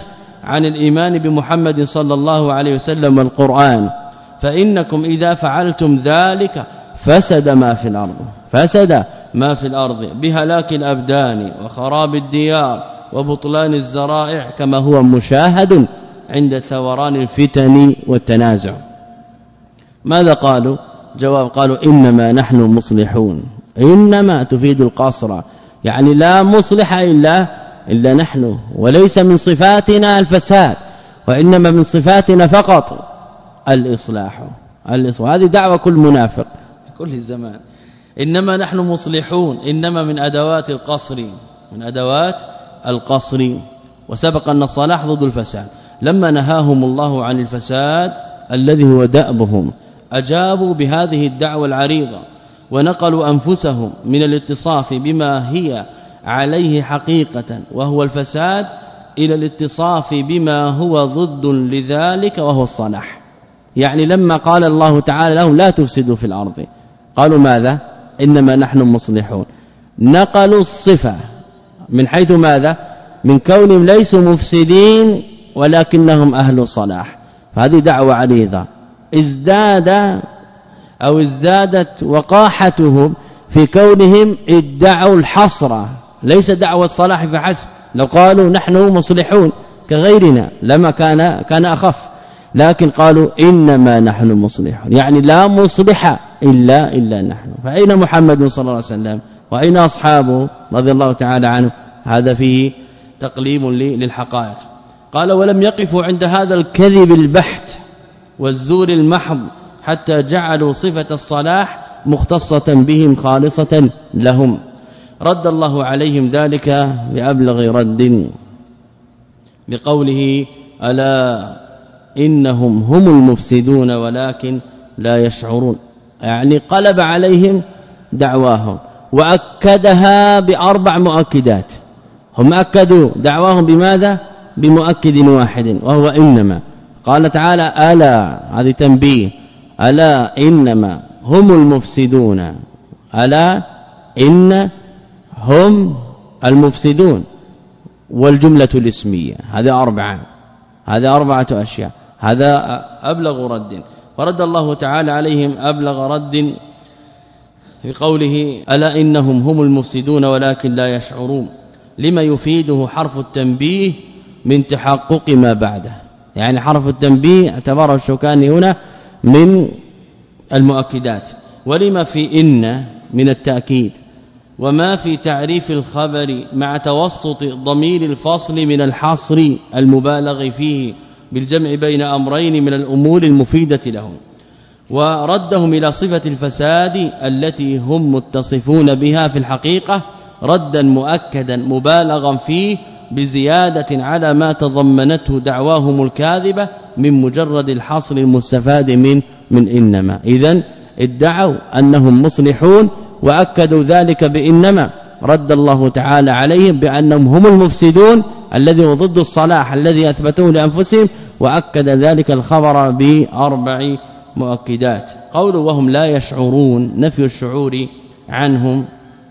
عن الإيمان بمحمد صلى الله عليه وسلم والقرآن فإنكم إذا فعلتم ذلك فسد ما في الأرض فسد ما في الأرض بهلاك الأبدان وخراب الديار وبطلان الزرائع كما هو مشاهد عند ثوران الفتن والتنازع. ماذا قالوا؟ جواب قالوا إنما نحن مصلحون. إنما تفيد القصر يعني لا مصلح إلا إلا نحن وليس من صفاتنا الفساد وإنما من صفاتنا فقط الإصلاح. الإصلاح هذه دعوة كل منافق كل الزمان. إنما نحن مصلحون إنما من أدوات القصر من أدوات القصر. وسبق أن الصلاح ضد الفساد. لما نهاهم الله عن الفساد الذي هو دأبهم أجابوا بهذه الدعوة العريضة ونقلوا أنفسهم من الاتصاف بما هي عليه حقيقة وهو الفساد إلى الاتصاف بما هو ضد لذلك وهو الصلاح. يعني لما قال الله تعالى لهم لا تفسدوا في الأرض قالوا ماذا؟ إنما نحن مصلحون. نقلوا الصفة من حيث ماذا؟ من كونهم ليسوا مفسدين ولكنهم أهل صلاح. فهذه دعوة عريضة ازداد أو ازدادت وقاحتهم في كونهم ادعوا الحصر ليس دعوة الصلاح فحسب. لو قالوا نحن مصلحون كغيرنا لما كان كان أخف لكن قالوا إنما نحن مصلحون يعني لا مصلح إلا إلا نحن. فأين محمد صلى الله عليه وسلم وأين أصحابه رضي الله تعالى عنه؟ هذا فيه تقليب للحقائق. قال ولم يقفوا عند هذا الكذب البحت والزور المحض حتى جعلوا صفة الصلاح مختصة بهم خالصة لهم. رد الله عليهم ذلك بأبلغ رد بقوله ألا إنهم هم المفسدون ولكن لا يشعرون. يعني قلب عليهم دعواهم وأكدها بأربع مؤكدات. هم أكدوا دعواهم بماذا؟ بمؤكد واحد وهو إنما. قال تعالى ألا هذه تنبيه ألا إنما هم المفسدون ألا إن هم المفسدون والجملة الاسمية هذا أربعة هذا أربعة أشياء. هذا أبلغ رد. فرد الله تعالى عليهم أبلغ رد في قوله ألا إنهم هم المفسدون ولكن لا يشعرون لما يفيده حرف التنبيه من تحقق ما بعده. يعني حرف التنبيه اعتبره الشوكاني هنا من المؤكدات ولما في إن من التأكيد وما في تعريف الخبر مع توسط ضمير الفصل من الحصر المبالغ فيه بالجمع بين أمرين من الأمور المفيدة لهم. وردهم إلى صفة الفساد التي هم متصفون بها في الحقيقة ردا مؤكدا مبالغا فيه بزيادة على ما تضمنته دعواهم الكاذبة من مجرد الحصر المستفاد من من إنما. إذن ادعوا أنهم مصلحون وأكدوا ذلك بإنما. رد الله تعالى عليهم بأنهم هم المفسدون الذي هو ضد الصلاح الذي أثبتوه لأنفسهم وأكد ذلك الخبر بأربع مؤكدات. قوله وهم لا يشعرون نفي الشعور عنهم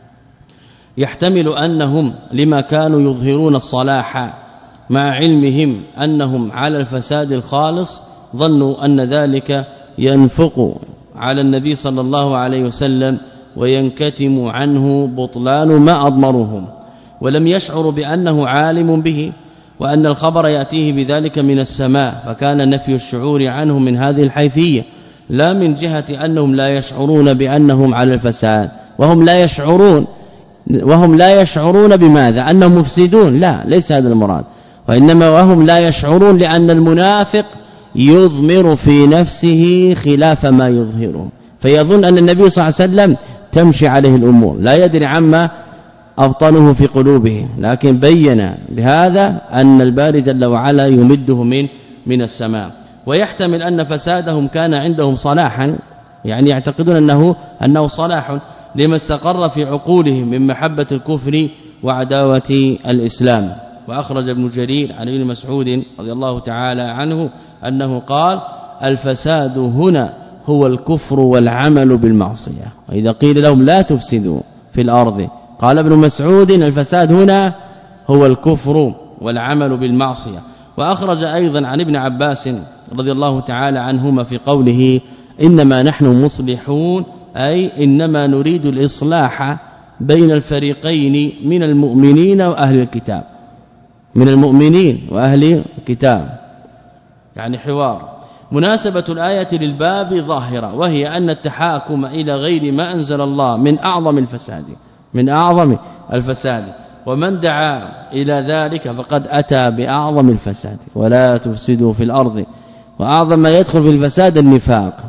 يحتمل أنهم لما كانوا يظهرون الصلاح مع علمهم أنهم على الفساد الخالص ظنوا أن ذلك ينفق على النبي صلى الله عليه وسلم وينكتم عنه بطلان ما أضمرهم ولم يشعروا بأنه عالم به وأن الخبر يأتيه بذلك من السماء. فكان نفي الشعور عنهم من هذه الحيثية لا من جهة أنهم لا يشعرون بأنهم على الفساد وهم لا يشعرون وهم لا يشعرون بماذا؟ أنهم مفسدون. لا ليس هذا المراد وإنما وهم لا يشعرون لأن المنافق يضمر في نفسه خلاف ما يظهره فيظن أن النبي صلى الله عليه وسلم تمشي عليه الأمور لا يدري عما أبطنه في قلوبه لكن بين بهذا أن الباري جل وعلا يمده من من السماء. ويحتمل أن فسادهم كان عندهم صلاحا يعني يعتقدون أنه أنه صلاح لما استقر في عقولهم من محبة الكفر وعداوة الإسلام. وأخرج ابن جرير عن ابن مسعود رضي الله تعالى عنه أنه قال الفساد هنا هو الكفر والعمل بالمعصية. وإذا قيل لهم لا تفسدوا في الأرض قال ابن مسعود الفساد هنا هو الكفر والعمل بالمعصية وأخرج أيضا عن ابن عباس رضي الله تعالى عنهما في قوله إنما نحن مصلحون أي إنما نريد الإصلاح بين الفريقين من المؤمنين وأهل الكتاب من المؤمنين وأهل الكتاب يعني حوار. مناسبة الآية للباب ظاهرة وهي أن التحاكم إلى غير ما أنزل الله من أعظم الفساد من أعظم الفساد ومن دعا إلى ذلك فقد أتى بأعظم الفساد ولا تفسدوا في الأرض وأعظم ما يدخل في الفساد النفاق.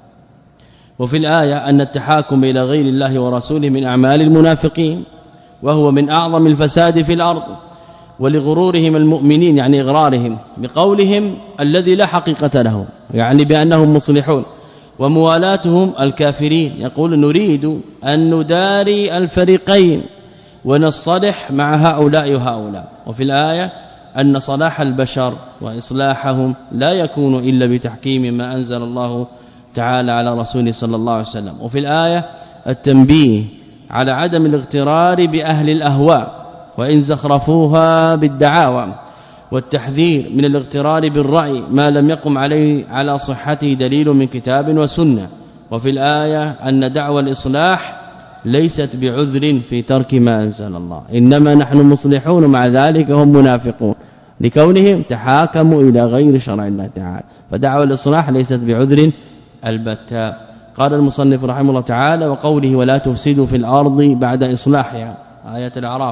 وفي الآية أن التحاكم إلى غير الله ورسوله من أعمال المنافقين وهو من أعظم الفساد في الأرض ولغرورهم المؤمنين يعني إغرارهم بقولهم الذي لا حقيقة له يعني بأنهم مصلحون وموالاتهم الكافرين يقول نريد أن نداري الفريقين ونصلح مع هؤلاء وهؤلاء. وفي الآية أن صلاح البشر وإصلاحهم لا يكون إلا بتحكيم ما أنزل الله تعالى على رسوله صلى الله عليه وسلم. وفي الآية التنبيه على عدم الاغترار بأهل الأهواء وإن زخرفوها بالدعاوى والتحذير من الاغترار بالرأي ما لم يقم عليه على صحته دليل من كتاب وسنة. وفي الآية أن دعوى الإصلاح ليست بعذر في ترك ما أنزل الله إنما نحن مصلحون مع ذلك هم منافقون لكونهم تحاكموا إلى غير شرع الله تعالى فدعوى الإصلاح ليست بعذر البتة. قال المصنف رحمه الله تعالى وقوله ولا تفسدوا في الأرض بعد إصلاحها آية الأعراف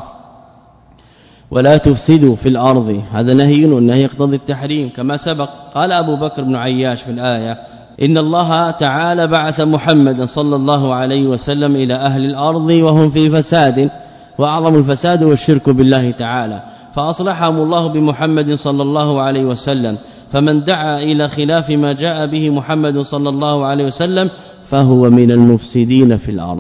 ولا تفسدوا في الأرض هذا نهي والنهي يقتضي التحريم كما سبق. قال أبو بكر بن عياش في الآية إن الله تعالى بعث محمدا صلى الله عليه وسلم إلى أهل الأرض وهم في فساد وأعظم الفساد والشرك بالله تعالى فأصلحهم الله بمحمد صلى الله عليه وسلم فمن دعا إلى خلاف ما جاء به محمد صلى الله عليه وسلم فهو من المفسدين في الأرض.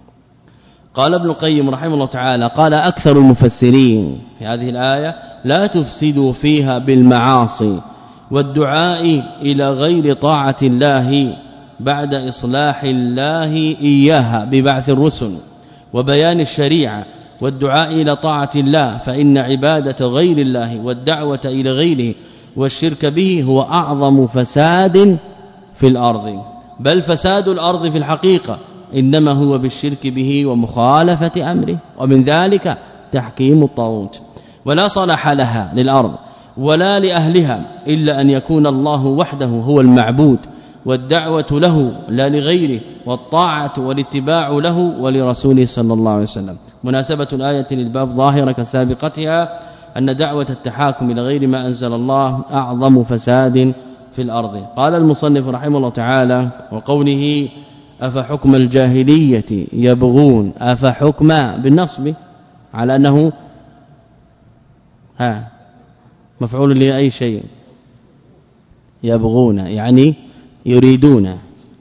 قال ابن القيم رحمه الله تعالى قال أكثر المفسرين في هذه الآية لا تفسدوا فيها بالمعاصي والدعاء إلى غير طاعة الله بعد إصلاح الله إياها ببعث الرسل وبيان الشريعة والدعاء إلى طاعة الله فإن عبادة غير الله والدعوة إلى غيره والشرك به هو أعظم فساد في الأرض بل فساد الأرض في الحقيقة إنما هو بالشرك به ومخالفة أمره ومن ذلك تحكيم الطاغوت ولا صلاح لها للأرض ولا لأهلها إلا أن يكون الله وحده هو المعبود والدعوة له لا لغيره والطاعة والاتباع له ولرسوله صلى الله عليه وسلم. مناسبة الآية للباب ظاهرة كسابقتها أن دعوة التحاكم إلى غير ما أنزل الله أعظم فساد في الأرض. قال المصنف رحمه الله تعالى وقوله أفحكم الجاهلية يبغون أفحكم بالنصب على أنه ها مفعول لأي شيء يبغون يعني يريدون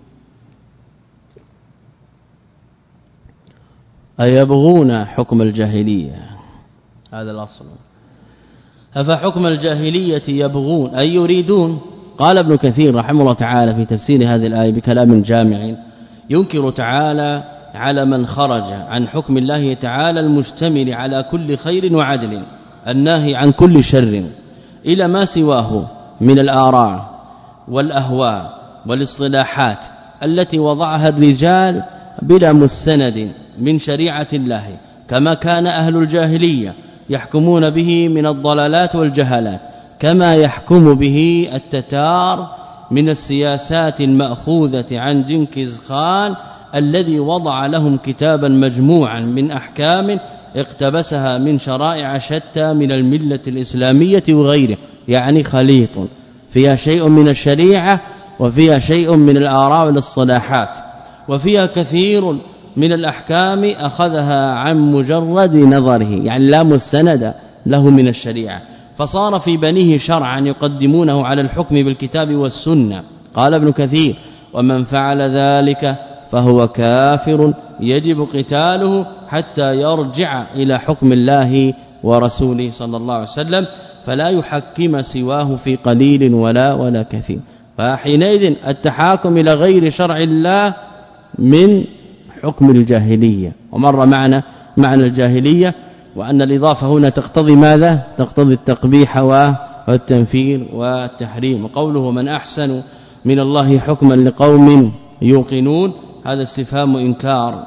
أي يبغون حكم الجاهلية هذا الأصل. أفحكم الجاهلية يبغون أي يريدون. قال ابن كثير رحمه الله تعالى في تفسير هذه الآية بكلام جامع ينكر تعالى على من خرج عن حكم الله تعالى المشتمل على كل خير وعدل الناهي عن كل شر إلى ما سواه من الآراء والأهواء والاصطلاحات التي وضعها الرجال بلا مستند من شريعة الله كما كان أهل الجاهلية يحكمون به من الضلالات والجهالات كما يحكم به التتار من السياسات المأخوذة عن جنكيز خان الذي وضع لهم كتابا مجموعا من أحكام اقتبسها من شرائع شتى من الملة الإسلامية وغيره يعني خليط فيها شيء من الشريعة وفيها شيء من الآراء والاصطلاحات وفيها كثير من الأحكام أخذها عن مجرد نظره يعني لا مستند له من الشريعة فصار في بنيه شرعا يقدمونه على الحكم بالكتاب والسنة. قال ابن كثير ومن فعل ذلك فهو كافر يجب قتاله حتى يرجع إلى حكم الله ورسوله صلى الله عليه وسلم فلا يحكم سواه في قليل ولا ولا كثير. فحينئذ التحاكم إلى غير شرع الله من حكم الجاهلية. ومر معنا معنى الجاهلية وأن الإضافة هنا تقتضي ماذا؟ تقتضي التقبيح والتنفير والتحريم. وقوله من أحسن من الله حكما لقوم يوقنون هذا استفهام إنكار،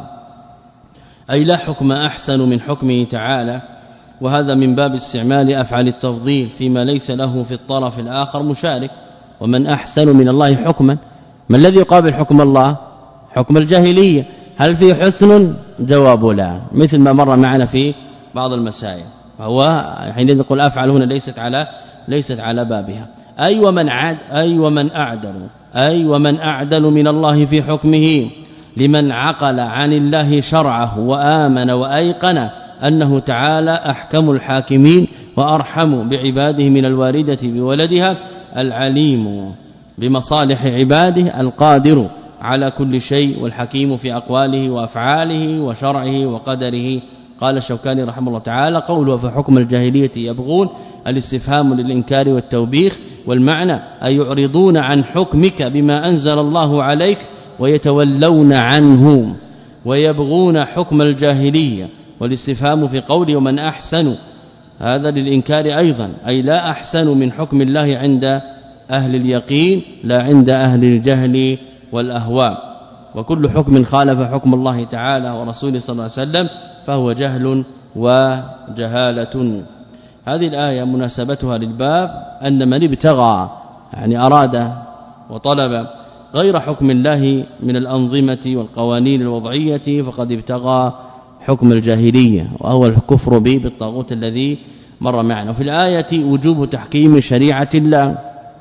أي لا حكم أحسن من حكمه تعالى، وهذا من باب استعمال أفعال التفضيل فيما ليس له في الطرف الآخر مشارك. ومن أحسن من الله حكما، ما الذي يقابل حكم الله؟ حكم الجاهلية. هل في حسن؟ جواب لا، مثل ما مر معنا في بعض المسائل. فهو حينئذ نقول أفعل هنا ليست على ليست على بابها. أي ومن عد أي ومن أعدل أي ومن أعدل من الله في حكمه لمن عقل عن الله شرعه وآمن وأيقن أنه تعالى أحكم الحاكمين وأرحم بعباده من الواردة بولدها، العليم بمصالح عباده، القادر على كل شيء، والحكيم في أقواله وأفعاله وشرعه وقدره. قال الشوكاني رحمه الله تعالى: قوله فحكم الجاهلية يبغون، الاستفهام للإنكار والتوبيخ، والمعنى أي يعرضون عن حكمك بما أنزل الله عليك ويتولون عنه ويبغون حكم الجاهلية. والاستفهام في قوله ومن أحسن هذا للإنكار أيضا، أي لا أحسن من حكم الله عند أهل اليقين لا عند أهل الجهل والأهواء. وكل حكم خالف حكم الله تعالى ورسوله صلى الله عليه وسلم فهو جهل وجهالة. هذه الآية مناسبتها للباب أن من ابتغى يعني أراد وطلب غير حكم الله من الأنظمة والقوانين الوضعية فقد ابتغى حكم الجاهلية، وهو الكفر به بالطاغوت الذي مر معنا. وفي الآية وجوب تحكيم شريعة الله،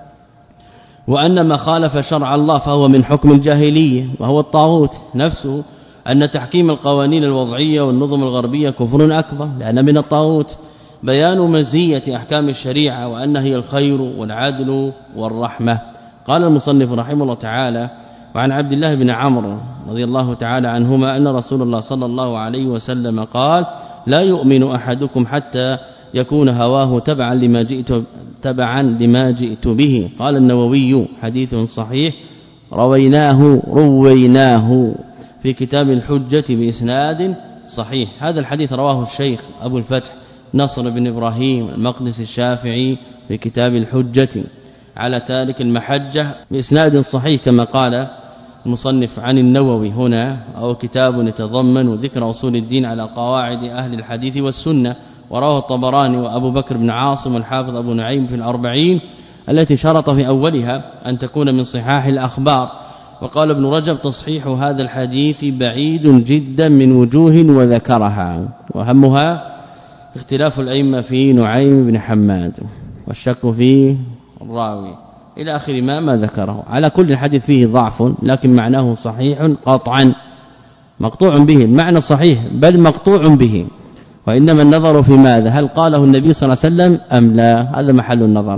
وأن ما خالف شرع الله فهو من حكم الجاهلية وهو الطاغوت نفسه، أن تحكيم القوانين الوضعية والنظم الغربية كفر أكبر لأن من الطاغوت. بيان مزية أحكام الشريعة وأن هي الخير والعدل والرحمة. قال المصنف رحمه الله تعالى: وعن عبد الله بن عمرو رضي الله تعالى عنهما أن رسول الله صلى الله عليه وسلم قال: لا يؤمن أحدكم حتى يكون هواه تبعا لما جئت تبعا لما جئت به. قال النووي: حديث صحيح رويناه رويناه في كتاب الحجة بإسناد صحيح. هذا الحديث رواه الشيخ أبو الفتح نصر بن إبراهيم المقدسي الشافعي في كتاب الحجة على تارك المحجة بإسناد صحيح كما قال المصنف عن النووي هنا، أو كتاب يتضمن ذكر أصول الدين على قواعد أهل الحديث والسنة. ورواه الطبراني وأبو بكر بن عاصم والحافظ أبو نعيم في الأربعين التي شرط في أولها أن تكون من صحاح الأخبار. وقال ابن رجب: تصحيح هذا الحديث بعيد جدا من وجوه وذكرها، وأهمها اختلاف الأئمة في نعيم بن حماد والشك في الراوي إلى آخر ما ما ذكره. على كل الحديث فيه ضعف لكن معناه صحيح قطعا، مقطوع به، المعنى صحيح بل مقطوع به، وإنما النظر في ماذا، هل قاله النبي صلى الله عليه وسلم أم لا، هذا محل النظر.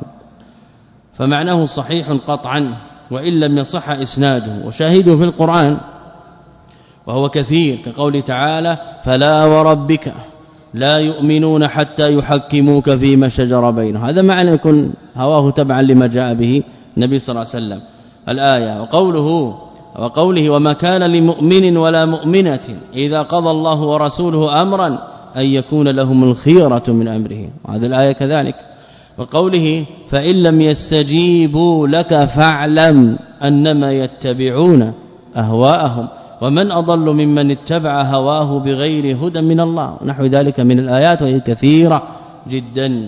فمعناه صحيح قطعا وإن لم يصح إسناده. وشاهده في القرآن وهو كثير كقول تعالى: فلا وربك لا يؤمنون حتى يحكموك فيما شجر بينهم. هذا معنى يكون هواه تبعا لما جاء به النبي صلى الله عليه وسلم الآية. وقوله وقوله وما كان لمؤمن ولا مؤمنة إذا قضى الله ورسوله أمرا أن يكون لهم الخيرة من أمره، هذه الآية كذلك. وقوله فإن لم يستجيبوا لك فاعلم أنما يتبعون أهواءهم ومن أضل ممن اتبع هواه بغير هدى من الله، ونحو ذلك من الآيات وهي كثيرة جدا.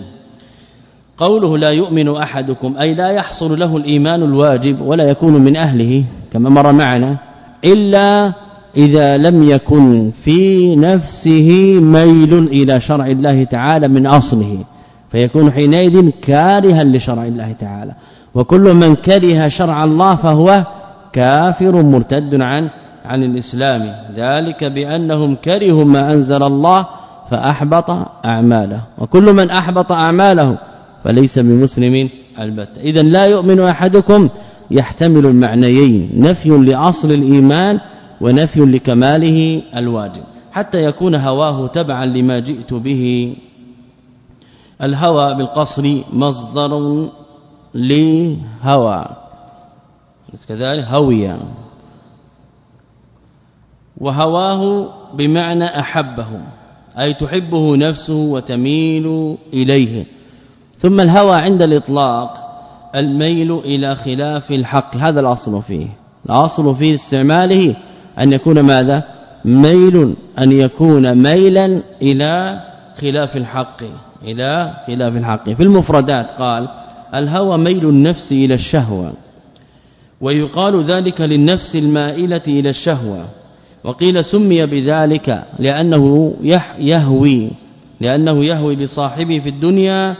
قوله لا يؤمن أحدكم أي لا يحصل له الإيمان الواجب ولا يكون من أهله كما مر معنا إلا إذا لم يكن في نفسه ميل إلى شرع الله تعالى من أصله، فيكون حينئذ كارها لشرع الله تعالى. وكل من كره شرع الله فهو كافر مرتد عن عن الإسلام، ذلك بأنهم كرهوا ما أنزل الله فأحبط أعماله، وكل من أحبط أعماله فليس بمسلم البتة. إذن لا يؤمن أحدكم يحتمل المعنيين، نفي لأصل الإيمان ونفي لكماله الواجب، حتى يكون هواه تبعا لما جئت به. الهوى بالقصر مصدر لهوى كذلك هويا، وهواه بمعنى أحبه أي تحبه نفسه وتميل إليه. ثم الهوى عند الإطلاق الميل إلى خلاف الحق، هذا الأصل فيه. الأصل في استعماله أن يكون ماذا؟ ميل، أن يكون ميلا إلى خلاف الحق، إلى خلاف الحق. في المفردات قال الهوى ميل النفس إلى الشهوة، ويقال ذلك للنفس المائلة إلى الشهوة. وقيل سمي بذلك لأنه يهوي لأنه يهوي بصاحبه في الدنيا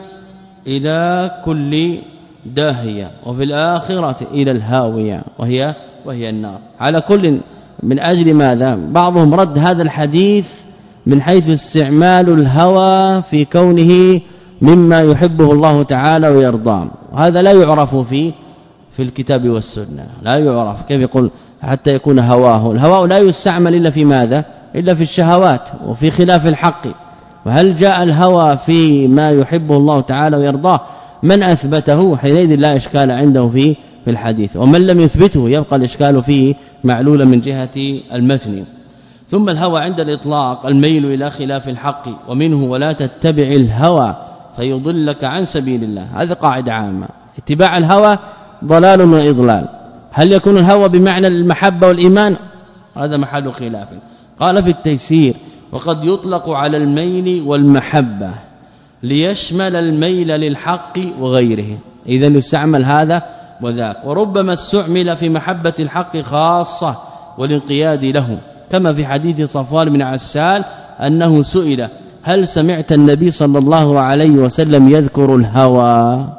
إلى كل داهية، وفي الآخرة إلى الهاوية وهي وهي النار. على كل من أجل ماذا؟ بعضهم رد هذا الحديث من حيث استعمال الهوى في كونه مما يحبه الله تعالى ويرضاه، وهذا لا يعرف في في الكتاب والسنة، لا يعرف. كيف يقول حتى يكون هواه؟ الهواء لا يستعمل إلا في ماذا؟ إلا في الشهوات وفي خلاف الحق. وهل جاء الهوى في ما يحبه الله تعالى ويرضاه؟ من أثبته حينئذ لا إشكال عنده في في الحديث، ومن لم يثبته يبقى الإشكال فيه معلولا من جهة المتن. ثم الهوى عند الإطلاق الميل إلى خلاف الحق، ومنه ولا تتبع الهوى فيضلك عن سبيل الله. هذه قاعدة عامة، اتباع الهوى ضلال وإضلال. هل يكون الهوى بمعنى المحبة والإيمان؟ هذا محل خلاف. قال في التيسير وقد يطلق على الميل والمحبة ليشمل الميل للحق وغيره، إذا يستعمل هذا وذاك. وربما استعمل في محبة الحق خاصة والانقياد له، كما في حديث صفوان بن عسال أنه سئل هل سمعت النبي صلى الله عليه وسلم يذكر الهوى؟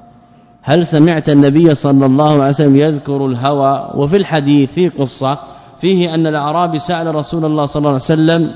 هل سمعت النبي صلى الله عليه وسلم يذكر الهوى؟ وفي الحديث في قصة فيه أن الأعرابي سأل رسول الله صلى الله عليه وسلم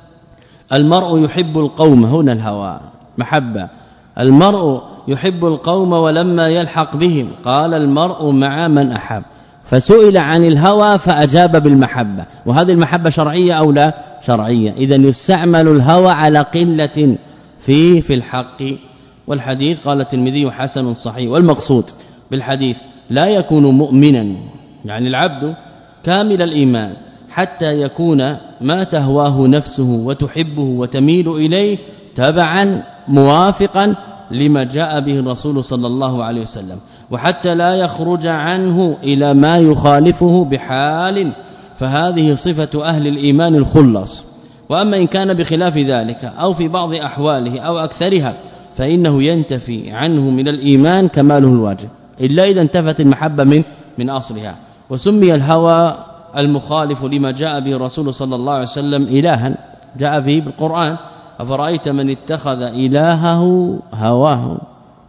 المرء يحب القوم، هنا الهوى محبة، المرء يحب القوم ولما يلحق بهم قال المرء مع من أحب، فسئل عن الهوى فأجاب بالمحبة. وهذه المحبة شرعية أو لا؟ شرعية. إذا يستعمل الهوى على قلة في في الحق. والحديث قال الترمذي حسن صحيح. والمقصود بالحديث لا يكون مؤمنا، يعني العبد كامل الإيمان، حتى يكون ما تهواه نفسه وتحبه وتميل إليه تبعا موافقا لما جاء به الرسول صلى الله عليه وسلم، وحتى لا يخرج عنه إلى ما يخالفه بحال، فهذه صفة أهل الإيمان الخلص. وأما إن كان بخلاف ذلك أو في بعض أحواله أو أكثرها فإنه ينتفي عنه من الإيمان كماله الواجب، إلا إذا انتفت المحبة من من أصلها. وسمي الهوى المخالف لما جاء به الرسول صلى الله عليه وسلم إلها، جاء فيه بالقرآن أفرأيت من اتخذ إلهه هواه،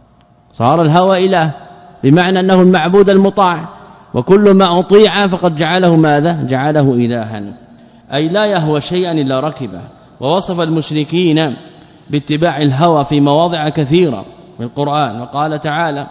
صار الهوى إله بمعنى أنه المعبود المطاع، وكل ما أطيع فقد جعله ماذا؟ جعله إلها، أي لا يهوى شيئا إلا ركبه. ووصف المشركين باتباع الهوى في مواضع كثيرة من القرآن، وقال تعالى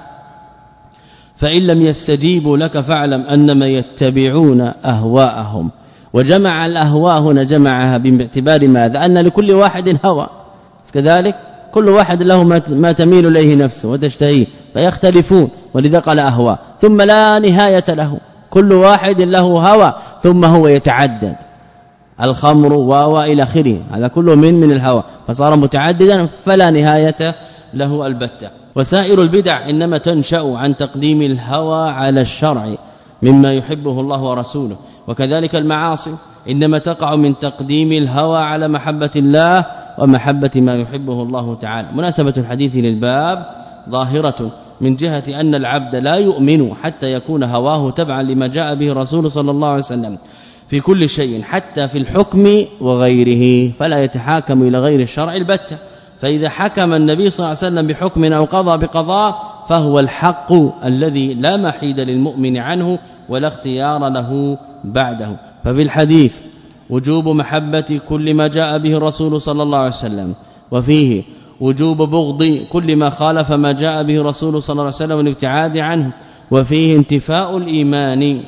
فإن لم يستجيبوا لك فاعلم أنما يتبعون أهواءهم. وجمع الأهواء هنا جمعها باعتبار ماذا؟ أن لكل واحد هوى، كذلك كل واحد له ما تميل إليه نفسه وتشتهيه، فيختلفون، ولذا قال أهواء ثم لا نهاية له، كل واحد له هوى ثم هو يتعدد، الخمر وإلى آخره، هذا كله من من الهوى، فصار متعددا فلا نهاية له البتة. وسائر البدع إنما تنشأ عن تقديم الهوى على الشرع مما يحبه الله ورسوله، وكذلك المعاصي إنما تقع من تقديم الهوى على محبة الله ومحبة ما يحبه الله تعالى. مناسبة الحديث للباب ظاهرة من جهة أن العبد لا يؤمن حتى يكون هواه تبعا لما جاء به الرسول صلى الله عليه وسلم في كل شيء، حتى في الحكم وغيره، فلا يتحاكم إلى غير الشرع البتة. فإذا حكم النبي صلى الله عليه وسلم بحكم أو قضى بقضاء فهو الحق الذي لا محيد للمؤمن عنه ولا اختيار له بعده. ففي الحديث وجوب محبة كل ما جاء به الرسول صلى الله عليه وسلم، وفيه وجوب بغض كل ما خالف ما جاء به الرسول صلى الله عليه وسلم والابتعاد عنه، وفيه انتفاء الإيمان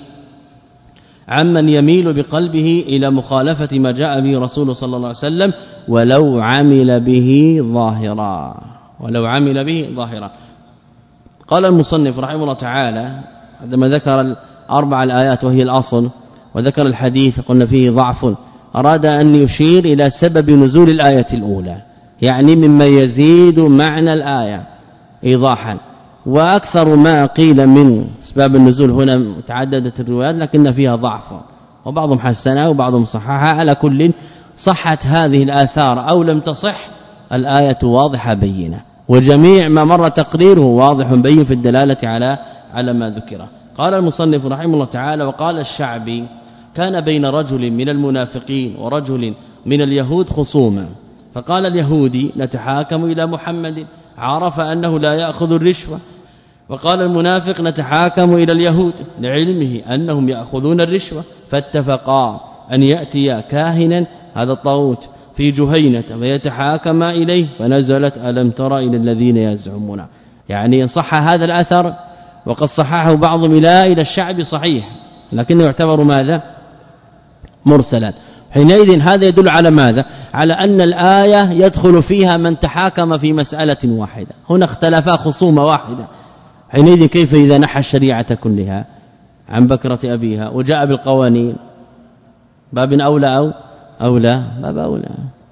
عمن يميل بقلبه إلى مخالفة ما جاء به رسول صلى الله عليه وسلم ولو عمل به ظاهرا ولو عمل به ظاهرا. قال المصنف رحمه الله تعالى عندما ذكر الأربع الآيات وهي الأصل، وذكر الحديث قلنا فيه ضعف، أراد أن يشير إلى سبب نزول الآية الأولى، يعني مما يزيد معنى الآية، إيضاحا. وأكثر ما قيل من أسباب النزول هنا متعددة الروايات لكن فيها ضعف، وبعضهم حسنها وبعضهم صححها. على كل صحت هذه الآثار أو لم تصح الآية واضحة بينة، وجميع ما مر تقريره واضح بين في الدلالة على على ما ذكره. قال المصنف رحمه الله تعالى: وقال الشعبي: كان بين رجل من المنافقين ورجل من اليهود خصوما، فقال اليهودي: نتحاكم إلى محمد، عرف أنه لا يأخذ الرشوة. وقال المنافق: نتحاكم إلى اليهود، لعلمه أنهم يأخذون الرشوة، فاتفقا أن يأتي كاهنا هذا الطاغوت في جهينة فيتحاكم إليه، فنزلت ألم تر إلى الذين يزعمون. يعني إن صح هذا الأثر وقد صححه بعضهم إلى إلى الشعب صحيح، لكنه يعتبر ماذا؟ مرسلا. حينئذ هذا يدل على ماذا؟ على أن الآية يدخل فيها من تحاكم في مسألة واحدة، هنا اختلفا خصومة واحدة. حينئذ كيف إذا نحى الشريعة كلها عن بكرة أبيها وجاء بالقوانين؟ باب أولى أو أولى باب أولى.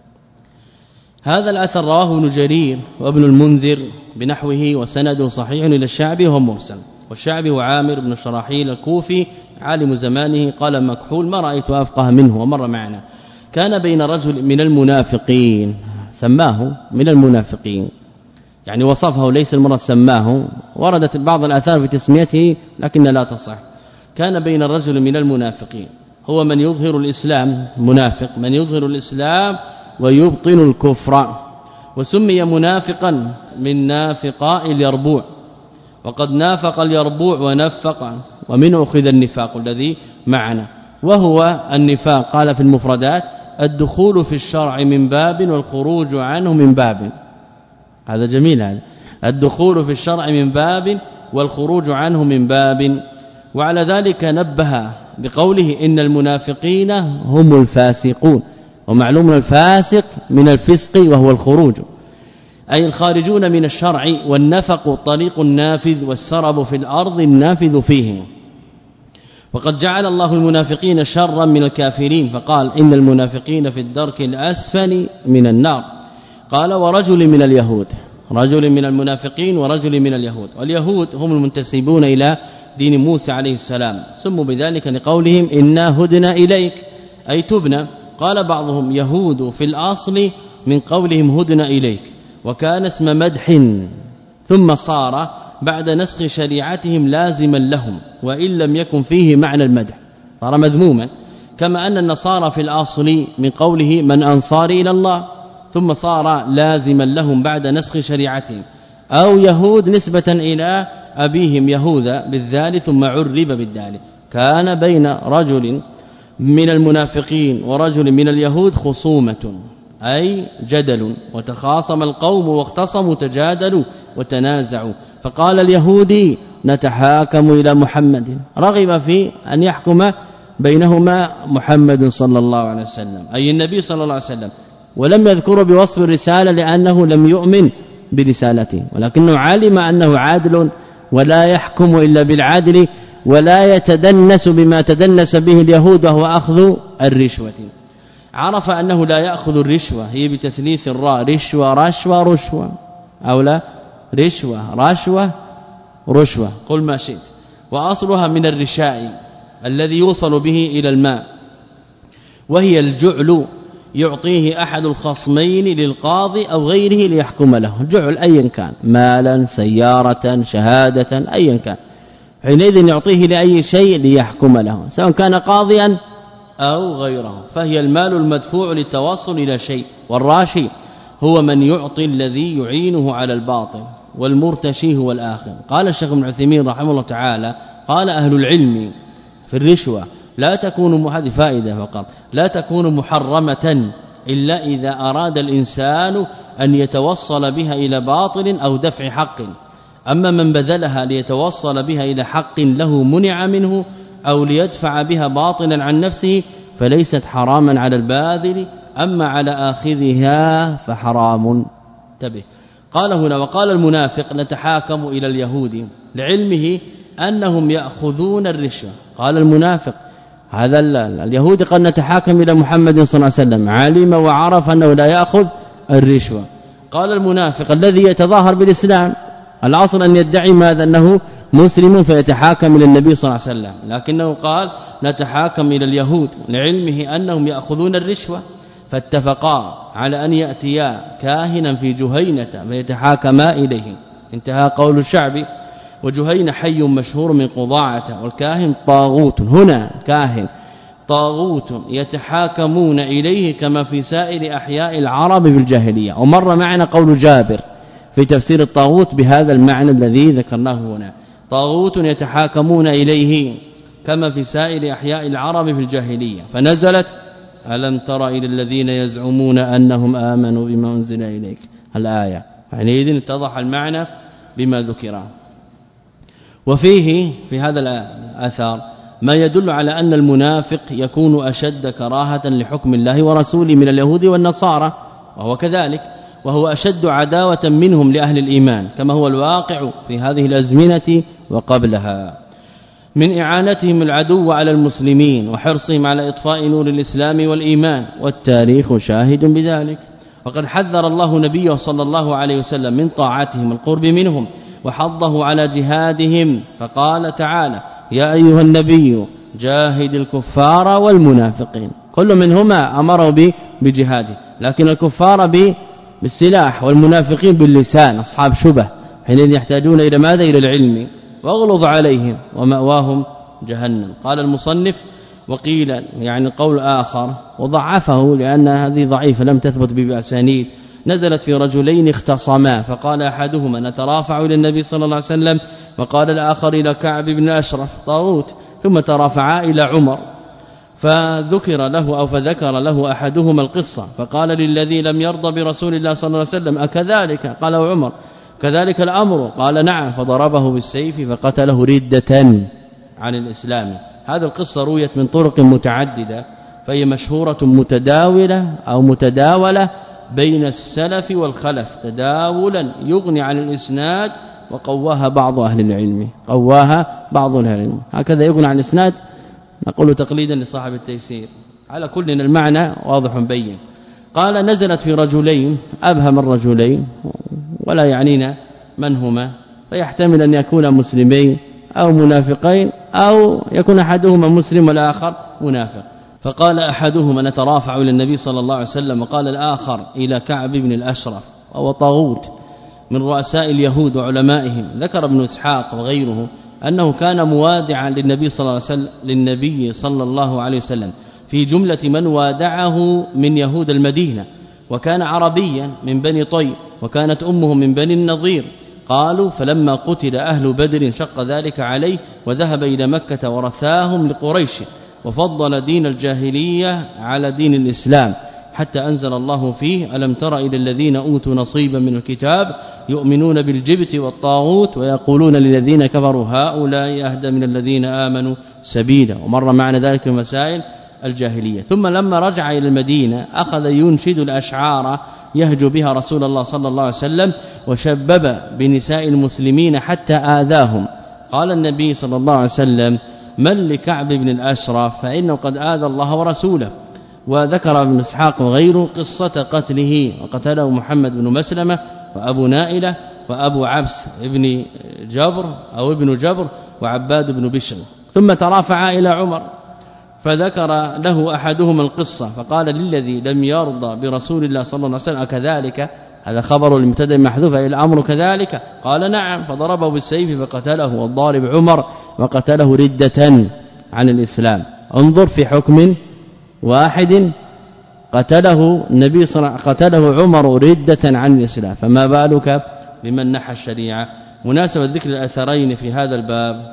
هذا الأثر رواه ابن جرير وابن المنذر بنحوه وسنده صحيح إلى الشعبي وهو مرسل. والشعبي هو عامر بن شراحيل الكوفي عالم زمانه، قال مكحول: ما رأيت أفقه منه. ومر معنا كان بين رجل من المنافقين، سماه من المنافقين، يعني وصفه ليس المراد سماه، وردت بعض الآثار في تسميته لكن لا تصح. كان بين الرجل من المنافقين، هو من يظهر الإسلام، منافق من يظهر الإسلام ويبطن الكفر، وسمي منافقا من نافقاء اليربوع، وقد نافق اليربوع ونفق، ومنه أخذ النفاق الذي معنا. وهو النفاق قال في المفردات: الدخول في الشرع من باب والخروج عنه من باب. هذا جميل، هذا الدخول في الشرع من باب والخروج عنه من باب. وعلى ذلك نبه بقوله: إن المنافقين هم الفاسقون. ومعلوم الفاسق من الفسق وهو الخروج، أي الخارجون من الشرع، والنفق الطريق النافذ، والسرب في الأرض النافذ فيه. وقد جعل الله المنافقين شرا من الكافرين، فقال: إن المنافقين في الدرك الأسفل من النار. قال: ورجل من اليهود، رجل من المنافقين ورجل من اليهود. واليهود هم المنتسبون إلى دين موسى عليه السلام، سموا بذلك لقولهم: إنا هدنا إليك، أي تبنا. قال بعضهم: يهود في الأصل من قولهم هدنا إليك، وكان اسم مدح، ثم صار بعد نسخ شريعتهم لازما لهم، وإن لم يكن فيه معنى المدح صار مذموما. كما أن النصارى في الأصل من قوله: من أنصاري إلى الله، ثم صار لازما لهم بعد نسخ شريعتهم. أو يهود نسبة إلى أبيهم يهوذا بالذال ثم عرب بالدال. كان بين رجل من المنافقين ورجل من اليهود خصومة، أي جدل، وتخاصم القوم واختصموا تجادلوا وتنازعوا. فقال اليهودي: نتحاكم إلى محمد، رغب في أن يحكم بينهما محمد صلى الله عليه وسلم، أي النبي صلى الله عليه وسلم، ولم يذكر بوصف الرسالة لأنه لم يؤمن برسالته، ولكنه علم أنه عادل ولا يحكم إلا بالعدل، ولا يتدنس بما تدنس به اليهود وهو أخذ الرشوة. عرف أنه لا يأخذ الرشوة، هي بتثليث الراء، رشوة رشوة رشوة، أو لا رشوة رشوة رشوة، قل ما شئت. وأصلها من الرشاء الذي يوصل به إلى الماء، وهي الجعل يعطيه أحد الخصمين للقاضي أو غيره ليحكم له، جعل أيا كان، مالا سيارة شهادة أيا كان، حينئذ يعطيه لأي شيء ليحكم له، سواء كان قاضيا أو غيره، فهي المال المدفوع للتوصل إلى شيء. والراشي هو من يعطي الذي يعينه على الباطل، والمرتشي هو الآخر. قال الشيخ ابن عثيمين رحمه الله تعالى: قال أهل العلم في الرشوة لا تكون، هذه فائدة فقط، لا تكون محرمة إلا إذا أراد الإنسان أن يتوصل بها إلى باطل أو دفع حق. أما من بذلها ليتوصل بها إلى حق له منع منه أو ليدفع بها باطلا عن نفسه فليست حراما على الباذل، أما على آخذها فحرام. انتبه. قال هنا: وقال المنافق: نتحاكم إلى اليهود، لعلمه أنهم يأخذون الرشوة. قال المنافق هذا اليهود قد نتحاكم إلى محمد صلى الله عليه وسلم، علم وعرف أنه لا يأخذ الرشوة. قال المنافق الذي يتظاهر بالإسلام العصر أن يدعي ماذا أنه مسلم فيتحاكم إلى النبي صلى الله عليه وسلم، لكنه قال نتحاكم إلى اليهود لعلمه أنهم يأخذون الرشوة، فاتفقا على أن يأتيا كاهنا في جهينة فيتحاكما إليه. انتهى قول الشعبي. وجهينة حي مشهور من قضاعة، والكاهن طاغوت، هنا كاهن طاغوت يتحاكمون إليه كما في سائر أحياء العرب في الجاهلية. ومر معنا قول جابر في تفسير الطاغوت بهذا المعنى الذي ذكرناه هنا، طاغوت يتحاكمون إليه كما في سائر أحياء العرب في الجاهلية. فنزلت ألم تر إلى الذين يزعمون أنهم آمنوا بما أنزل إليك الآية، حينئذ اتضح المعنى بما ذكر. وفيه في هذا الآثار ما يدل على أن المنافق يكون أشد كراهة لحكم الله ورسوله من اليهود والنصارى، وهو كذلك، وهو أشد عداوة منهم لأهل الإيمان كما هو الواقع في هذه الأزمنة وقبلها، من إعانتهم العدو على المسلمين وحرصهم على إطفاء نور الإسلام والإيمان، والتاريخ شاهد بذلك. وقد حذر الله نبيه صلى الله عليه وسلم من طاعتهم القرب منهم وحضه على جهادهم، فقال تعالى يا أيها النبي جاهد الكفار والمنافقين، كل منهما أمره بجهاده، لكن الكفار بالسلاح والمنافقين باللسان أصحاب شبه، حينئذ يحتاجون إلى ماذا؟ إلى العلم، واغلظ عليهم ومأواهم جهنم. قال المصنف وقيل يعني قول آخر وضعفه لأن هذه ضعيفة لم تثبت بأسانيد، نزلت في رجلين اختصما فقال أحدهما نترافع إلى النبي صلى الله عليه وسلم، وقال الآخر إلى كعب بن أشرف طاغوت، ثم ترافعا إلى عمر فذكر له أو فذكر له أحدهما القصة، فقال للذي لم يرضى برسول الله صلى الله عليه وسلم أكذلك؟ قال عمر كذلك الأمر؟ قال نعم، فضربه بالسيف فقتله ردة عن الإسلام. هذا القصة رويت من طرق متعددة، فهي مشهورة متداولة أو متداولة بين السلف والخلف تداولا يغني عن الإسناد، وقواها بعض أهل العلم قواها بعض أهل العلم، هكذا يغني عن الإسناد، نقول تقليدا لصاحب التيسير. على كل المعنى واضح بين. قال نزلت في رجلين أبهم الرجلين ولا يعنينا من هما، فيحتمل أن يكون مسلمين أو منافقين أو يكون أحدهما مسلم والآخر منافق. فقال أحدهما نترافع إلى النبي صلى الله عليه وسلم، وقال الآخر إلى كعب بن الأشرف وهو طاغوت من رؤساء اليهود وعلمائهم. ذكر ابن إسحاق وغيره أنه كان موادعا للنبي صلى الله عليه وسلم للنبي صلى الله عليه وسلم في جملة من وادعه من يهود المدينة، وكان عربيا من بني طي، وكانت أمه من بني النضير. قالوا فلما قتل أهل بدر شق ذلك عليه، وذهب إلى مكة ورثاهم لقريش، وفضل دين الجاهلية على دين الإسلام، حتى أنزل الله فيه ألم تر إلى الذين أوتوا نصيبا من الكتاب يؤمنون بالجبت والطاغوت ويقولون للذين كفروا هؤلاء أهدى من الذين آمنوا سبيلا. ومر معنى ذلك المسائل الجاهلية. ثم لما رجع إلى المدينة أخذ ينشد الأشعار يهجو بها رسول الله صلى الله عليه وسلم، وشبب بنساء المسلمين حتى آذاهم. قال النبي صلى الله عليه وسلم من لكعب بن الأشرف فإنه قد آذى الله ورسوله. وذكر ابن إسحاق وغيره قصة قتله، وقتله محمد بن مسلمة وأبو نائلة وأبو عبس ابن جبر أو ابن جبر وعباد بن بشر. ثم ترافع إلى عمر فذكر له أحدهما القصة، فقال للذي لم يرضى برسول الله صلى الله عليه وسلم أكذلك؟ هذا خبر المبتدا محذوف، الأمر كذلك؟ قال نعم، فضربه بالسيف فقتله، والضارب عمر وقتله ردة عن الإسلام. انظر في حكم واحد قتله النبي صلى الله عليه وسلم قتله عمر ردة عن الإسلام، فما بالك بمن نحى الشريعة. مناسبة ذكر الأثرين في هذا الباب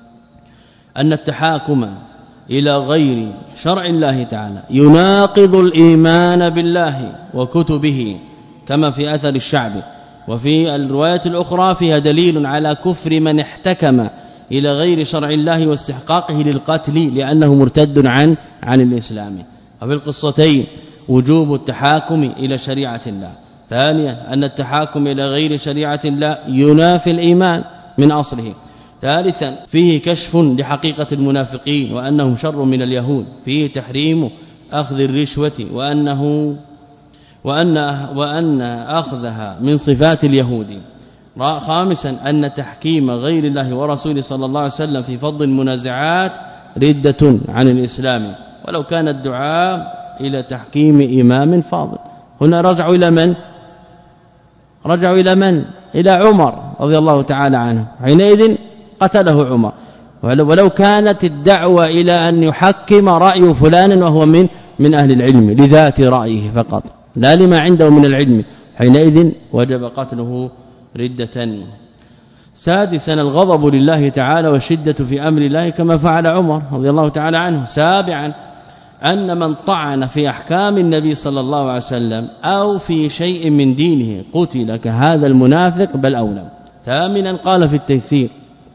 أن التحاكم إلى غير شرع الله تعالى يناقض الإيمان بالله وكتبه كما في أثر الشعبي، وفي الرواية الأخرى فيها دليل على كفر من احتكم إلى غير شرع الله واستحقاقه للقتل لأنه مرتد عن عن الإسلام. وفي القصتين وجوب التحاكم إلى شريعة الله. ثانيا أن التحاكم إلى غير شريعة الله ينافي الإيمان من أصله. ثالثا فيه كشف لحقيقة المنافقين وأنهم شر من اليهود، فيه تحريم أخذ الرشوة وأنه وأن وأن أخذها من صفات اليهود. خامسا أن تحكيم غير الله ورسوله صلى الله عليه وسلم في فضل المنازعات ردة عن الإسلام ولو كان الدعاء إلى تحكيم إمام فاضل. هنا رجعوا إلى من؟ رجعوا إلى من؟ إلى عمر رضي الله تعالى عنه، حينئذ قتله عمر. ولو كانت الدعوة إلى أن يحكم رأي فلان وهو من من أهل العلم لذات رأيه فقط لا لما عنده من العلم، حينئذ وجب قتله ردة. سادسا الغضب لله تعالى والشدة في أمر الله كما فعل عمر رضي الله تعالى عنه. سابعا أن من طعن في أحكام النبي صلى الله عليه وسلم أو في شيء من دينه قتل كهذا المنافق بل أولى. ثامنا قال في التيسير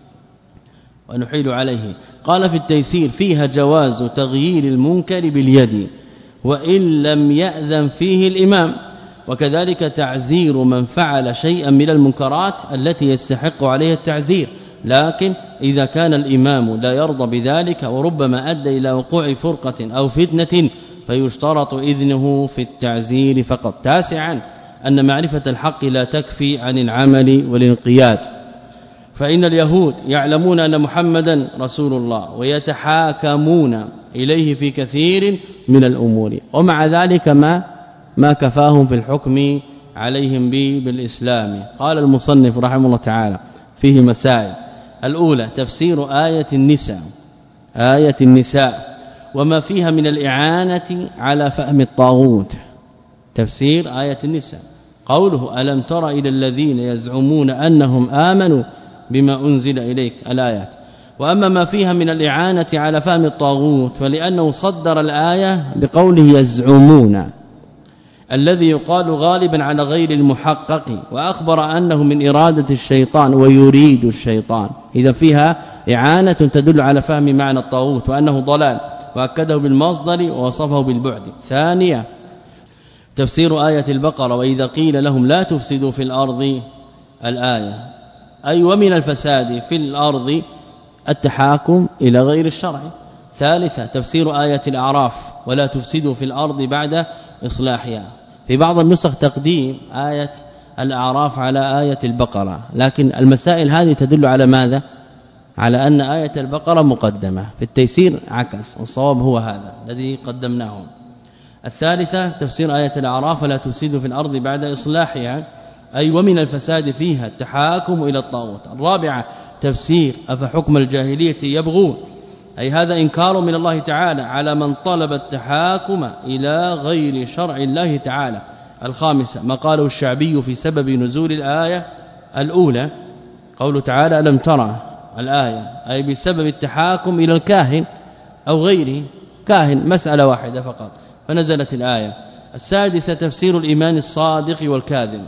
ونحيل عليه، قال في التيسير فيها جواز تغيير المنكر باليد وإن لم يأذن فيه الإمام، وكذلك تعزير من فعل شيئا من المنكرات التي يستحق عليها التعزير، لكن إذا كان الإمام لا يرضى بذلك وربما أدى إلى وقوع فرقة أو فتنة فيشترط إذنه في التعزير فقط. تاسعا أن معرفة الحق لا تكفي عن العمل والانقياد، فإن اليهود يعلمون أن محمدا رسول الله ويتحاكمون إليه في كثير من الأمور، ومع ذلك ما ما كفاهم في الحكم عليهم بالإسلام. قال المصنف رحمه الله تعالى فيه مسائل. الأولى تفسير آية النساء آية النساء وما فيها من الإعانة على فهم الطاغوت. تفسير آية النساء قوله ألم تر إلى الذين يزعمون أنهم آمنوا بما أنزل إليك الآيات. وأما ما فيها من الإعانة على فهم الطاغوت فلأنه صدر الآية بقوله يزعمون الذي يقال غالبا على غير المحقق، وأخبر أنه من إرادة الشيطان ويريد الشيطان، إذا فيها إعانة تدل على فهم معنى الطاغوت وأنه ضلال، وأكده بالمصدر ووصفه بالبعد. ثانية تفسير آية البقرة وإذا قيل لهم لا تفسدوا في الأرض الآية، أي ومن الفساد في الأرض التحاكم إلى غير الشرع. ثالثة تفسير آية الأعراف ولا تفسدوا في الأرض بعد إصلاحها. في بعض النسخ تقديم آية الأعراف على آية البقرة، لكن المسائل هذه تدل على ماذا؟ على أن آية البقرة مقدمة. في التيسير عكس، والصواب هو هذا الذي قدمناه. الثالثة تفسير آية الأعراف ولا تفسدوا في الأرض بعد إصلاحها، أي ومن الفساد فيها التحاكم إلى الطاغوت. الرابعة تفسير أفحكم الجاهلية يبغون، أي هذا إنكار من الله تعالى على من طلب التحاكم إلى غير شرع الله تعالى. الخامسة ما قاله الشعبي في سبب نزول الآية الأولى، قوله تعالى ألم ترى الآية، أي بسبب التحاكم إلى الكاهن أو غيره، كاهن مسألة واحدة فقط فنزلت الآية. السادسة تفسير الإيمان الصادق والكاذب،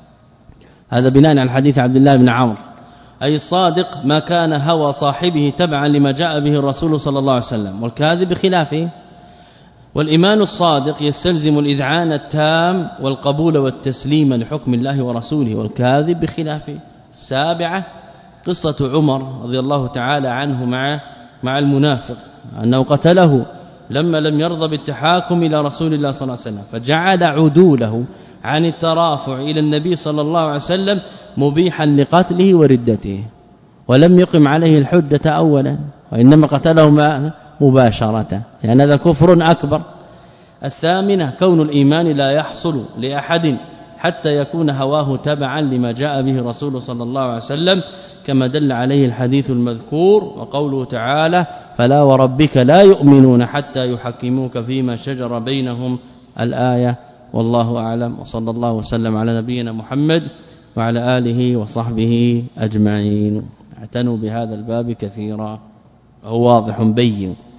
هذا بناء على حديث عبد الله بن عمرو، أي الصادق ما كان هوى صاحبه تبعا لما جاء به الرسول صلى الله عليه وسلم، والكاذب بخلافه. والإيمان الصادق يستلزم الإذعان التام والقبول والتسليم لحكم الله ورسوله، والكاذب بخلافه. السابعة قصة عمر رضي الله تعالى عنه مع مع المنافق، أنه قتله لما لم يرضى بالتحاكم إلى رسول الله صلى الله عليه وسلم، فجعل عدوله عن الترافع إلى النبي صلى الله عليه وسلم مبيحا لقتله وردته، ولم يقم عليه الحجة أولا، وإنما قتله مباشرة، يعني هذا كفر أكبر. الثامنة كون الإيمان لا يحصل لأحد حتى يكون هواه تبعا لما جاء به رسول صلى الله عليه وسلم، كما دل عليه الحديث المذكور، وقوله تعالى فلا وربك لا يؤمنون حتى يحكموك فيما شجر بينهم الآية. والله أعلم، وصلى الله وسلم على نبينا محمد وعلى آله وصحبه أجمعين. اعتنوا بهذا الباب كثيرا، هو واضح بين.